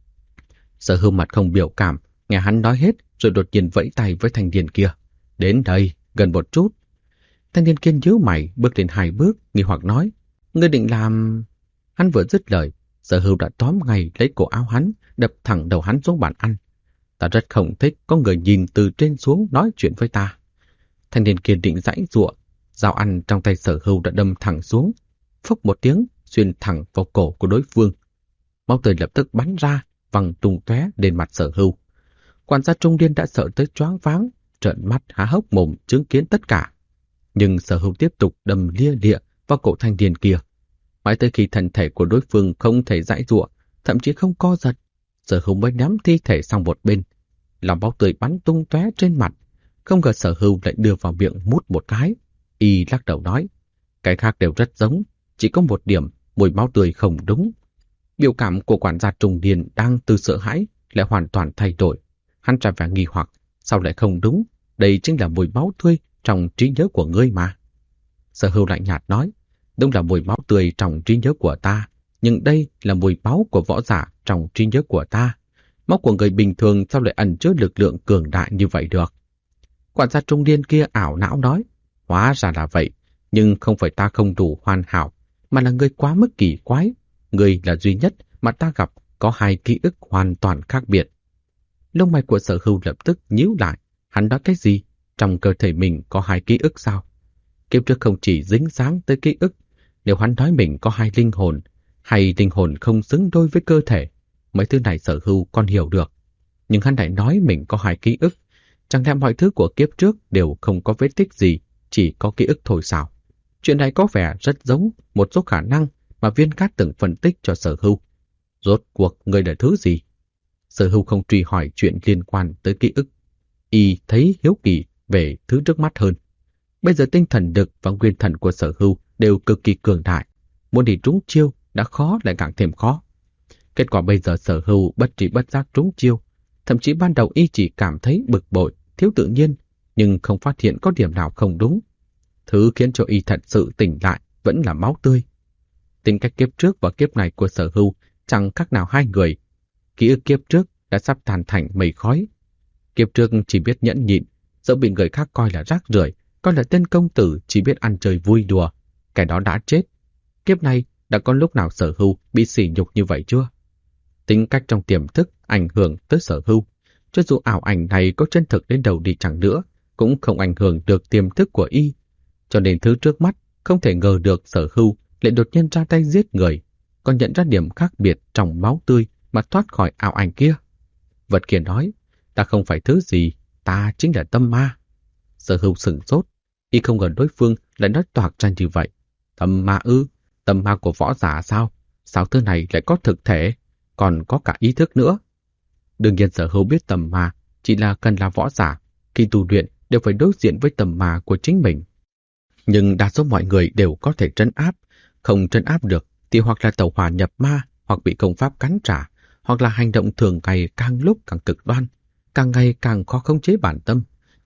Sở Hưu mặt không biểu cảm, nghe hắn nói hết rồi đột nhiên vẫy tay với thanh niên kia. Đến đây, gần một chút. Thanh niên kia nhíu mày, bước lên 2 bước, nghi hoặc nói, ngươi định làm... Hắn vừa dứt lời, Sở Hưu đã tóm ngay lấy cổ áo hắn, đập thẳng đầu hắn xuống bàn ăn. Ta rất không thích có người nhìn từ trên xuống nói chuyện với ta. Thanh niên kia định giãy giụa, dao ăn trong tay Sở Hưu đã đâm thẳng xuống, phốc một tiếng xuyên thẳng vào cổ của đối phương. Máu tươi lập tức bắn ra, văng tung tóe lên mặt Sở Hưu. Quản gia trung niên đã sợ tới choáng váng, trợn mắt há hốc mồm chứng kiến tất cả. Nhưng Sở Hưu tiếp tục đâm lia lịa vào cổ thanh niên kia. Mãi tới khi thân thể của đối phương không thể giãy giụa, thậm chí không co giật, Sở Hưu mới ném thi thể sang một bên. Lòng máu tươi bắn tung tóe trên mặt. Không ngờ Sở Hưu lại đưa vào miệng mút một cái. Y lắc đầu nói, cái khác đều rất giống, chỉ có một điểm, mùi máu tươi không đúng. Biểu cảm của quản gia trung niên đang từ sợ hãi lại hoàn toàn thay đổi. Hắn ra vẻ nghi hoặc, sao lại không đúng? Đây chính là mùi máu tươi trong trí nhớ của ngươi mà. Sở Hưu lạnh nhạt nói, đúng là mùi máu tươi trong trí nhớ của ta, nhưng đây là mùi máu của võ giả trong trí nhớ của ta. Máu của người bình thường sao lại ẩn chứa lực lượng cường đại như vậy được? Quản gia trung niên kia ảo não nói, hóa ra là vậy, nhưng không phải ta không đủ hoàn hảo, mà là ngươi quá mức kỳ quái. Ngươi là duy nhất mà ta gặp có 2 ký ức hoàn toàn khác biệt. Lông mày của Sở Hưu lập tức nhíu lại. Hắn nói cái gì? Trong cơ thể mình có 2 ký ức sao? Kiếp trước không chỉ dính dáng tới ký ức. Nếu hắn nói mình có 2 linh hồn, hay linh hồn không xứng đôi với cơ thể, mấy thứ này Sở Hưu còn hiểu được. Nhưng hắn lại nói mình có 2 ký ức. Chẳng lẽ mọi thứ của kiếp trước đều không có vết tích gì, chỉ có ký ức thôi sao? Chuyện này có vẻ rất giống một số khả năng mà Viên Cát từng phân tích cho Sở Hưu. Rốt cuộc người là thứ gì? Sở Hưu không truy hỏi chuyện liên quan tới ký ức. Y thấy hiếu kỳ về thứ trước mắt hơn. Bây giờ tinh thần lực và nguyên thần của Sở Hưu đều cực kỳ cường đại. Muốn đi trúng chiêu đã khó lại càng thêm khó. Kết quả bây giờ Sở Hưu bất trí bất giác trúng chiêu. Thậm chí ban đầu y chỉ cảm thấy bực bội, thiếu tự nhiên, nhưng không phát hiện có điểm nào không đúng. Thứ khiến cho y thật sự tỉnh lại vẫn là máu tươi. Tính cách kiếp trước và kiếp này của Sở Hưu chẳng khác nào 2 người. Ký ức kiếp trước đã sắp tan thành mây khói. Kiếp trước chỉ biết nhẫn nhịn, dẫu bị người khác coi là rác rưởi, coi là tên công tử chỉ biết ăn chơi vui đùa, kẻ đó đã chết. Kiếp này đã có lúc nào Sở Hưu bị sỉ nhục như vậy chưa? Tính cách trong tiềm thức ảnh hưởng tới Sở Hưu. Cho dù ảo ảnh này có chân thực đến đâu đi chẳng nữa, cũng không ảnh hưởng được tiềm thức của y. Cho nên thứ trước mắt không thể ngờ được Sở Hưu lại đột nhiên ra tay giết người, còn nhận ra điểm khác biệt trong máu tươi mà thoát khỏi ảo ảnh kia. Vật kia nói, ta không phải thứ gì, ta chính là tâm ma. Sở Hưu sửng sốt, y không ngờ đối phương lại nói toạc ra như vậy. Tâm ma ư? Tâm ma của võ giả sao? Sao thứ này lại có thực thể, còn có cả ý thức nữa? Đương nhiên Sở Hưu biết tâm ma chỉ là cần là võ giả, khi tu luyện đều phải đối diện với tâm ma của chính mình. Nhưng đa số mọi người đều có thể trấn áp, không trấn áp được thì hoặc là tẩu hỏa nhập ma, hoặc bị công pháp cắn trả, hoặc là hành động thường ngày càng lúc càng cực đoan, càng ngày càng khó khống chế bản tâm.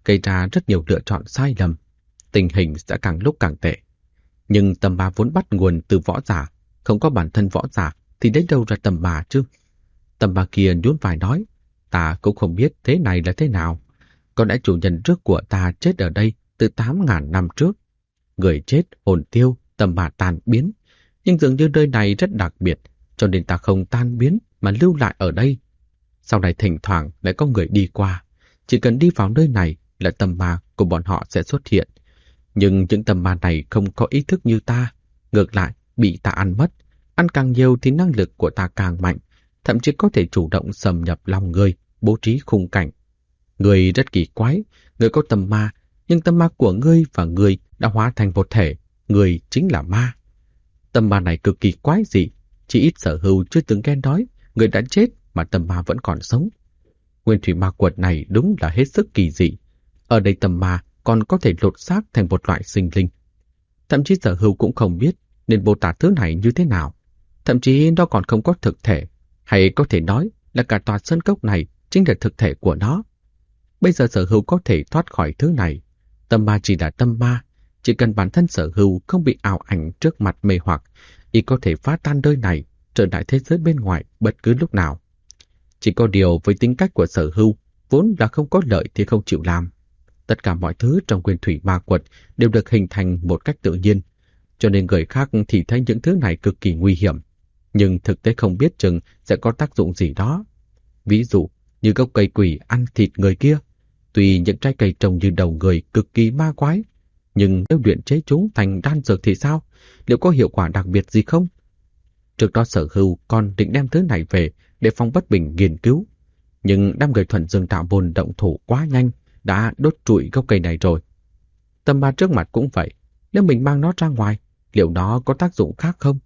gây ra rất nhiều lựa chọn sai lầm. Tình hình sẽ càng lúc càng tệ. Nhưng tầm ma vốn bắt nguồn từ võ giả, không có bản thân võ giả thì đến đâu ra tầm ma chứ? Tầm ma kia nhún vai nói, ta cũng không biết thế này là thế nào. Có lẽ chủ nhân trước của ta chết ở đây từ 8.000 năm trước. Người chết, hồn tiêu, tầm ma tan biến. Nhưng dường như nơi này rất đặc biệt, cho nên ta không tan biến mà lưu lại ở đây. Sau này thỉnh thoảng lại có người đi qua. Chỉ cần đi vào nơi này là tầm ma của bọn họ sẽ xuất hiện. Nhưng những tầm ma này không có ý thức như ta. Ngược lại, bị ta ăn mất. Ăn càng nhiều thì năng lực của ta càng mạnh. Thậm chí có thể chủ động xâm nhập lòng người, bố trí khung cảnh. Người rất kỳ quái, người có tầm ma, nhưng tầm ma của ngươi và ngươi đã hóa thành một thể. Người chính là ma. Tầm ma này cực kỳ quái dị. Chỉ ít Sở Hưu chưa từng nghe nói người đã chết mà tầm ma vẫn còn sống. Nguyên thủy ma quật này đúng là hết sức kỳ dị. Ở đây tầm ma còn có thể lột xác thành một loại sinh linh. Thậm chí Sở Hưu cũng không biết nên mô tả thứ này như thế nào. Thậm chí nó còn không có thực thể, hay có thể nói là cả tòa sơn cốc này chính là thực thể của nó. Bây giờ Sở Hưu có thể thoát khỏi thứ này. Tầm ma chỉ là tâm ma, chỉ cần bản thân Sở Hưu không bị ảo ảnh trước mặt mê hoặc, y có thể phá tan nơi này, trở lại thế giới bên ngoài bất cứ lúc nào. Chỉ có điều với tính cách của Sở Hưu, vốn là không có lợi thì không chịu làm. Tất cả mọi thứ trong nguyên thủy ma quật đều được hình thành một cách tự nhiên, cho nên người khác thì thấy những thứ này cực kỳ nguy hiểm, nhưng thực tế không biết chừng sẽ có tác dụng gì đó. Ví dụ như gốc cây quỷ ăn thịt người kia, tuy những trái cây trồng như đầu người cực kỳ ma quái, nhưng nếu luyện chế chúng thành đan dược thì sao? Liệu có hiệu quả đặc biệt gì không? Trước đó Sở Hưu còn định đem thứ này về để Phong Bất Bình nghiên cứu, nhưng đám người Thuần Dương Đạo Môn động thủ quá nhanh, đã đốt trụi gốc cây này rồi. Tầm ma trước mặt cũng vậy, nếu mình mang nó ra ngoài, liệu nó có tác dụng khác không?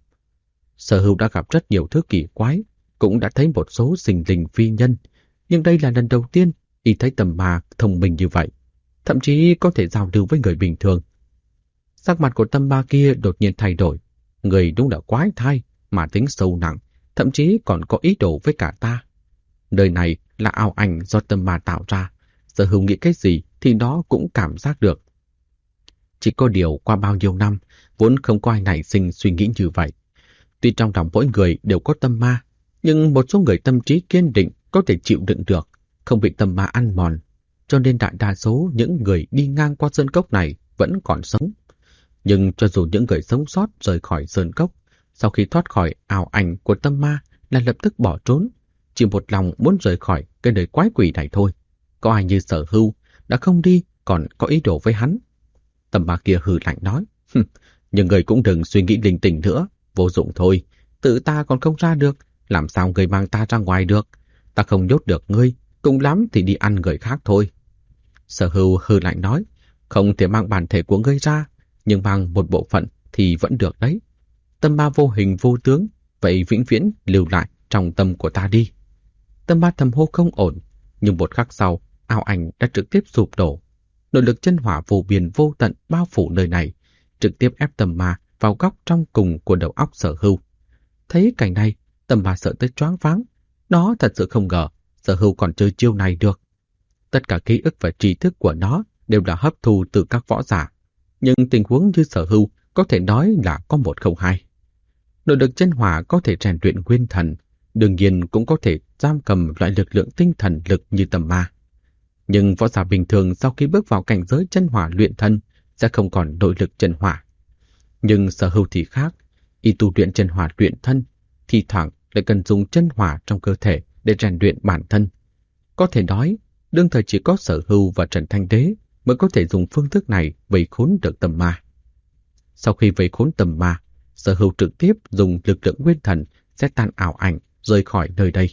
Sở Hưu đã gặp rất nhiều thứ kỳ quái, cũng đã thấy một số sinh linh phi nhân, nhưng đây là lần đầu tiên y thấy tầm ma thông minh như vậy, thậm chí có thể giao lưu với người bình thường. Sắc mặt của tầm ma kia đột nhiên thay đổi, người đúng là quái thai, mà tính sâu nặng, thậm chí còn có ý đồ với cả ta. Nơi này là ảo ảnh do tầm ma tạo ra, Sở Hưu nghĩ cái gì thì nó cũng cảm giác được. Chỉ có điều qua bao nhiêu năm, vốn không có ai nảy sinh suy nghĩ như vậy. Tuy trong lòng mỗi người đều có tâm ma, nhưng một số người tâm trí kiên định có thể chịu đựng được, không bị tâm ma ăn mòn, cho nên đại đa số những người đi ngang qua sơn cốc này vẫn còn sống. Nhưng cho dù những người sống sót rời khỏi sơn cốc, sau khi thoát khỏi ảo ảnh của tâm ma là lập tức bỏ trốn, chỉ một lòng muốn rời khỏi cái nơi quái quỷ này thôi. Có ai như Sở Hưu đã không đi còn có ý đồ với hắn. Tâm ma kia hừ lạnh nói, nhưng người cũng đừng suy nghĩ linh tinh nữa, vô dụng thôi, tự ta còn không ra được, làm sao người mang ta ra ngoài được, ta không nhốt được ngươi, cùng lắm thì đi ăn người khác thôi. Sở Hưu hừ lạnh nói, không thể mang bản thể của ngươi ra, nhưng mang một bộ phận thì vẫn được đấy. Tâm ma vô hình vô tướng, vậy vĩnh viễn lưu lại trong tâm của ta đi. Tâm ma thầm hô không ổn, nhưng một khắc sau, ảo ảnh đã trực tiếp sụp đổ. Nội lực chân hỏa vô biên vô tận bao phủ nơi này, trực tiếp ép tâm ma vào góc trong cùng của đầu óc Sở Hưu. Thấy cảnh này, tâm ma sợ tới choáng váng. Nó thật sự không ngờ Sở Hưu còn chơi chiêu này được. Tất cả ký ức và tri thức của nó đều là hấp thu từ các võ giả, nhưng tình huống như Sở Hưu có thể nói là có một không hai. Nội lực chân hỏa có thể rèn luyện nguyên thần, đương nhiên cũng có thể giam cầm loại lực lượng tinh thần lực như tâm ma. Nhưng võ giả bình thường sau khi bước vào cảnh giới chân hỏa luyện thân sẽ không còn nội lực chân hỏa. Nhưng Sở Hưu thì khác, y tu luyện chân hỏa luyện thân, thì thoảng lại cần dùng chân hỏa trong cơ thể để rèn luyện bản thân. Có thể nói, đương thời chỉ có Sở Hưu và Trần Thanh Đế mới có thể dùng phương thức này vây khốn được tâm ma. Sau khi vây khốn tâm ma, Sở Hưu trực tiếp dùng lực lượng nguyên thần sẽ tan ảo ảnh rời khỏi nơi đây.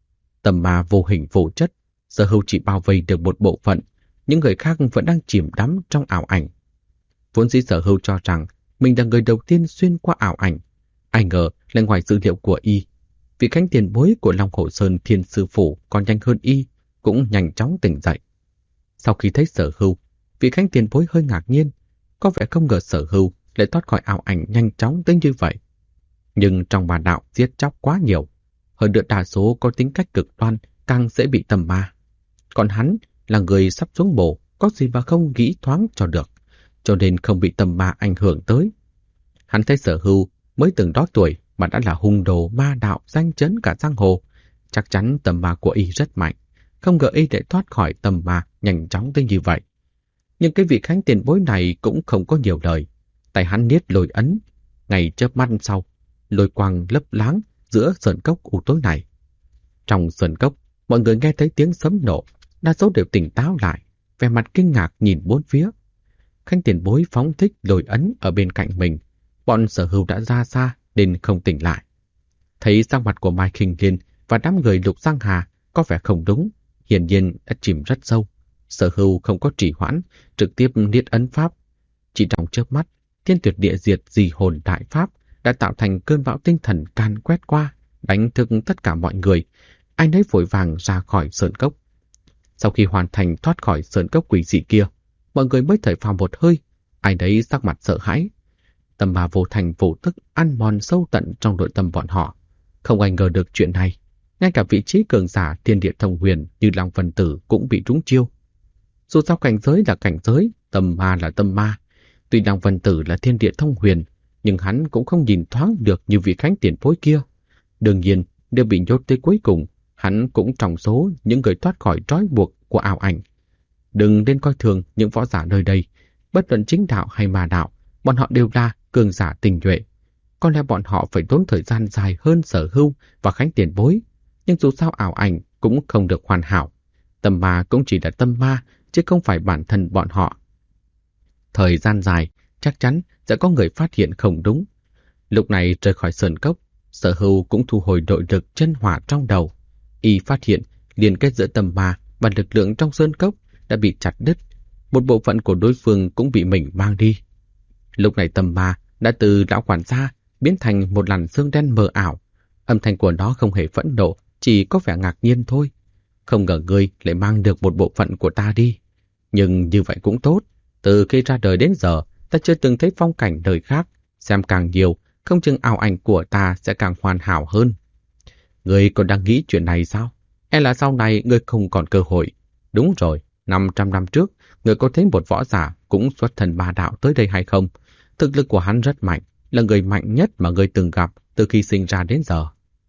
Tâm ma vô hình vô chất, Sở Hưu chỉ bao vây được một bộ phận, những người khác vẫn đang chìm đắm trong ảo ảnh. Vốn dĩ Sở Hưu cho rằng mình là người đầu tiên xuyên qua ảo ảnh, ai ngờ lại ngoài dữ liệu của y. Vị Khánh tiền bối của Long Hổ Sơn Thiên Sư Phủ còn nhanh hơn y, cũng nhanh chóng tỉnh dậy. Sau khi thấy Sở Hưu, vị Khánh tiền bối hơi ngạc nhiên, có vẻ không ngờ Sở Hưu lại thoát khỏi ảo ảnh nhanh chóng tới như vậy. Nhưng trong ma đạo giết chóc quá nhiều, hơn nữa đa số có tính cách cực đoan, càng dễ bị tầm ma. Còn hắn là người sắp xuống mồ, có gì mà không nghĩ thoáng cho được, cho nên không bị tâm ma ảnh hưởng tới. Hắn thấy Sở Hưu mới từng đó tuổi mà đã là hung đồ ma đạo danh chấn cả giang hồ, chắc chắn tâm ma của y rất mạnh, không ngờ y để thoát khỏi tâm ma nhanh chóng tới như vậy. Nhưng cái vị Khánh tiền bối này cũng không có nhiều lời, tay hắn niết lôi ấn, ngày chớp mắt sau, lôi quang lấp láng giữa sơn cốc u tối này. Trong sơn cốc, mọi người nghe thấy tiếng sấm nổ, đa số đều tỉnh táo lại, vẻ mặt kinh ngạc nhìn bốn phía. Khánh tiền bối phóng thích lôi ấn ở bên cạnh mình, bọn Sở Hưu đã ra xa nên không tỉnh lại. Thấy sắc mặt của Mai Khinh Liên và đám người Lục Giang Hà có vẻ không đúng, hiển nhiên đã chìm rất sâu. Sở Hưu không có trì hoãn, trực tiếp niết ấn pháp. Chỉ trong chớp mắt, thiên tuyệt địa diệt dị hồn đại pháp đã tạo thành cơn bão tinh thần can quét qua, đánh thức tất cả mọi người. Ai nấy vội vàng ra khỏi sơn cốc. Sau khi hoàn thành thoát khỏi sơn cốc quỷ dị kia, mọi người mới thở phào một hơi, ai nấy sắc mặt sợ hãi. Tâm ma vô thành vô tức ăn mòn sâu tận trong nội tâm bọn họ. Không ai ngờ được chuyện này, ngay cả vị trí cường giả thiên địa thông huyền như Long Vân Tử cũng bị trúng chiêu. Dù sao cảnh giới là cảnh giới, tâm ma là tâm ma. Tuy Long Vân Tử là thiên địa thông huyền, nhưng hắn cũng không nhìn thoáng được như vị Khánh tiền bối kia. Đương nhiên, nếu bị nhốt tới cuối cùng, hắn cũng trong số những người thoát khỏi trói buộc của ảo ảnh. Đừng nên coi thường những võ giả nơi đây, bất luận chính đạo hay ma đạo, bọn họ đều là cường giả tinh nhuệ. Có lẽ bọn họ phải tốn thời gian dài hơn Sở Hưu và Khánh tiền bối, nhưng dù sao ảo ảnh cũng không được hoàn hảo. Tâm ma cũng chỉ là tâm ma, chứ không phải bản thân bọn họ. Thời gian dài, chắc chắn sẽ có người phát hiện không đúng. Lúc này rời khỏi sơn cốc, Sở Hưu cũng thu hồi nội lực chân hỏa trong đầu. Y phát hiện liên kết giữa tâm ma và lực lượng trong sơn cốc đã bị chặt đứt. Một bộ phận của đối phương cũng bị mình mang đi. Lúc này tâm ma đã từ lão quản gia biến thành một làn xương đen mờ ảo. Âm thanh của nó không hề phẫn nộ, chỉ có vẻ ngạc nhiên thôi. Không ngờ ngươi lại mang được một bộ phận của ta đi. Nhưng như vậy cũng tốt. Từ khi ra đời đến giờ, ta chưa từng thấy phong cảnh đời khác. Xem càng nhiều, không chừng ảo ảnh của ta sẽ càng hoàn hảo hơn. Ngươi còn đang nghĩ chuyện này sao? Hay là sau này ngươi không còn cơ hội? Đúng rồi, 500 năm trước, ngươi có thấy một võ giả cũng xuất thân ma đạo tới đây hay không? Thực lực của hắn rất mạnh, là người mạnh nhất mà ngươi từng gặp từ khi sinh ra đến giờ.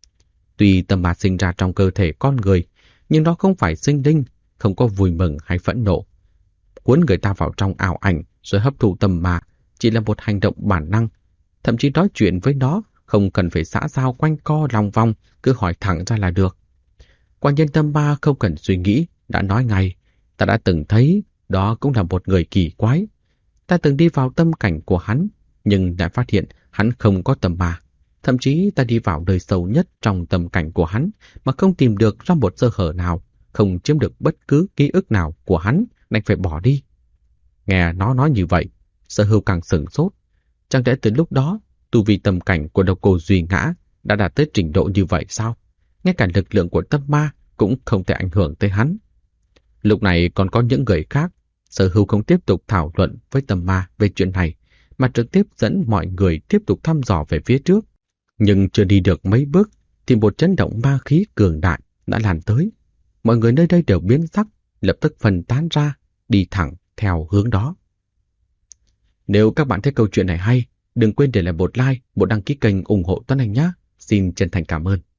Tuy tâm ma sinh ra trong cơ thể con người, nhưng nó không phải sinh linh, không có vui mừng hay phẫn nộ. Cuốn người ta vào trong ảo ảnh rồi hấp thụ tâm ma chỉ là một hành động bản năng. Thậm chí nói chuyện với nó không cần phải xã giao quanh co lòng vòng, cứ hỏi thẳng ra là được. Quả nhiên tâm ma không cần suy nghĩ, đã nói ngay. Ta đã từng thấy đó cũng là một người kỳ quái. Ta từng đi vào tâm cảnh của hắn, nhưng đã phát hiện hắn không có tâm ma. Thậm chí ta đi vào nơi sâu nhất trong tâm cảnh của hắn mà không tìm được ra một sơ hở nào, không chiếm được bất cứ ký ức nào của hắn, đành phải bỏ đi. Nghe nó nói như vậy, Sở Hưu càng sửng sốt. Chẳng lẽ từ lúc đó, tu vi tâm cảnh của độc cô Duy Ngã đã đạt tới trình độ như vậy sao? Ngay cả lực lượng của tâm ma cũng không thể ảnh hưởng tới hắn. Lúc này còn có những người khác, Sở Hưu không tiếp tục thảo luận với tâm ma về chuyện này, mà trực tiếp dẫn mọi người tiếp tục thăm dò về phía trước. Nhưng chưa đi được mấy bước, thì một chấn động ma khí cường đại đã lan tới. Mọi người nơi đây đều biến sắc, lập tức phân tán ra, đi thẳng theo hướng đó. Nếu các bạn thấy câu chuyện này hay, đừng quên để lại một like, một đăng ký kênh ủng hộ Tuấn Anh nhé. Xin chân thành cảm ơn.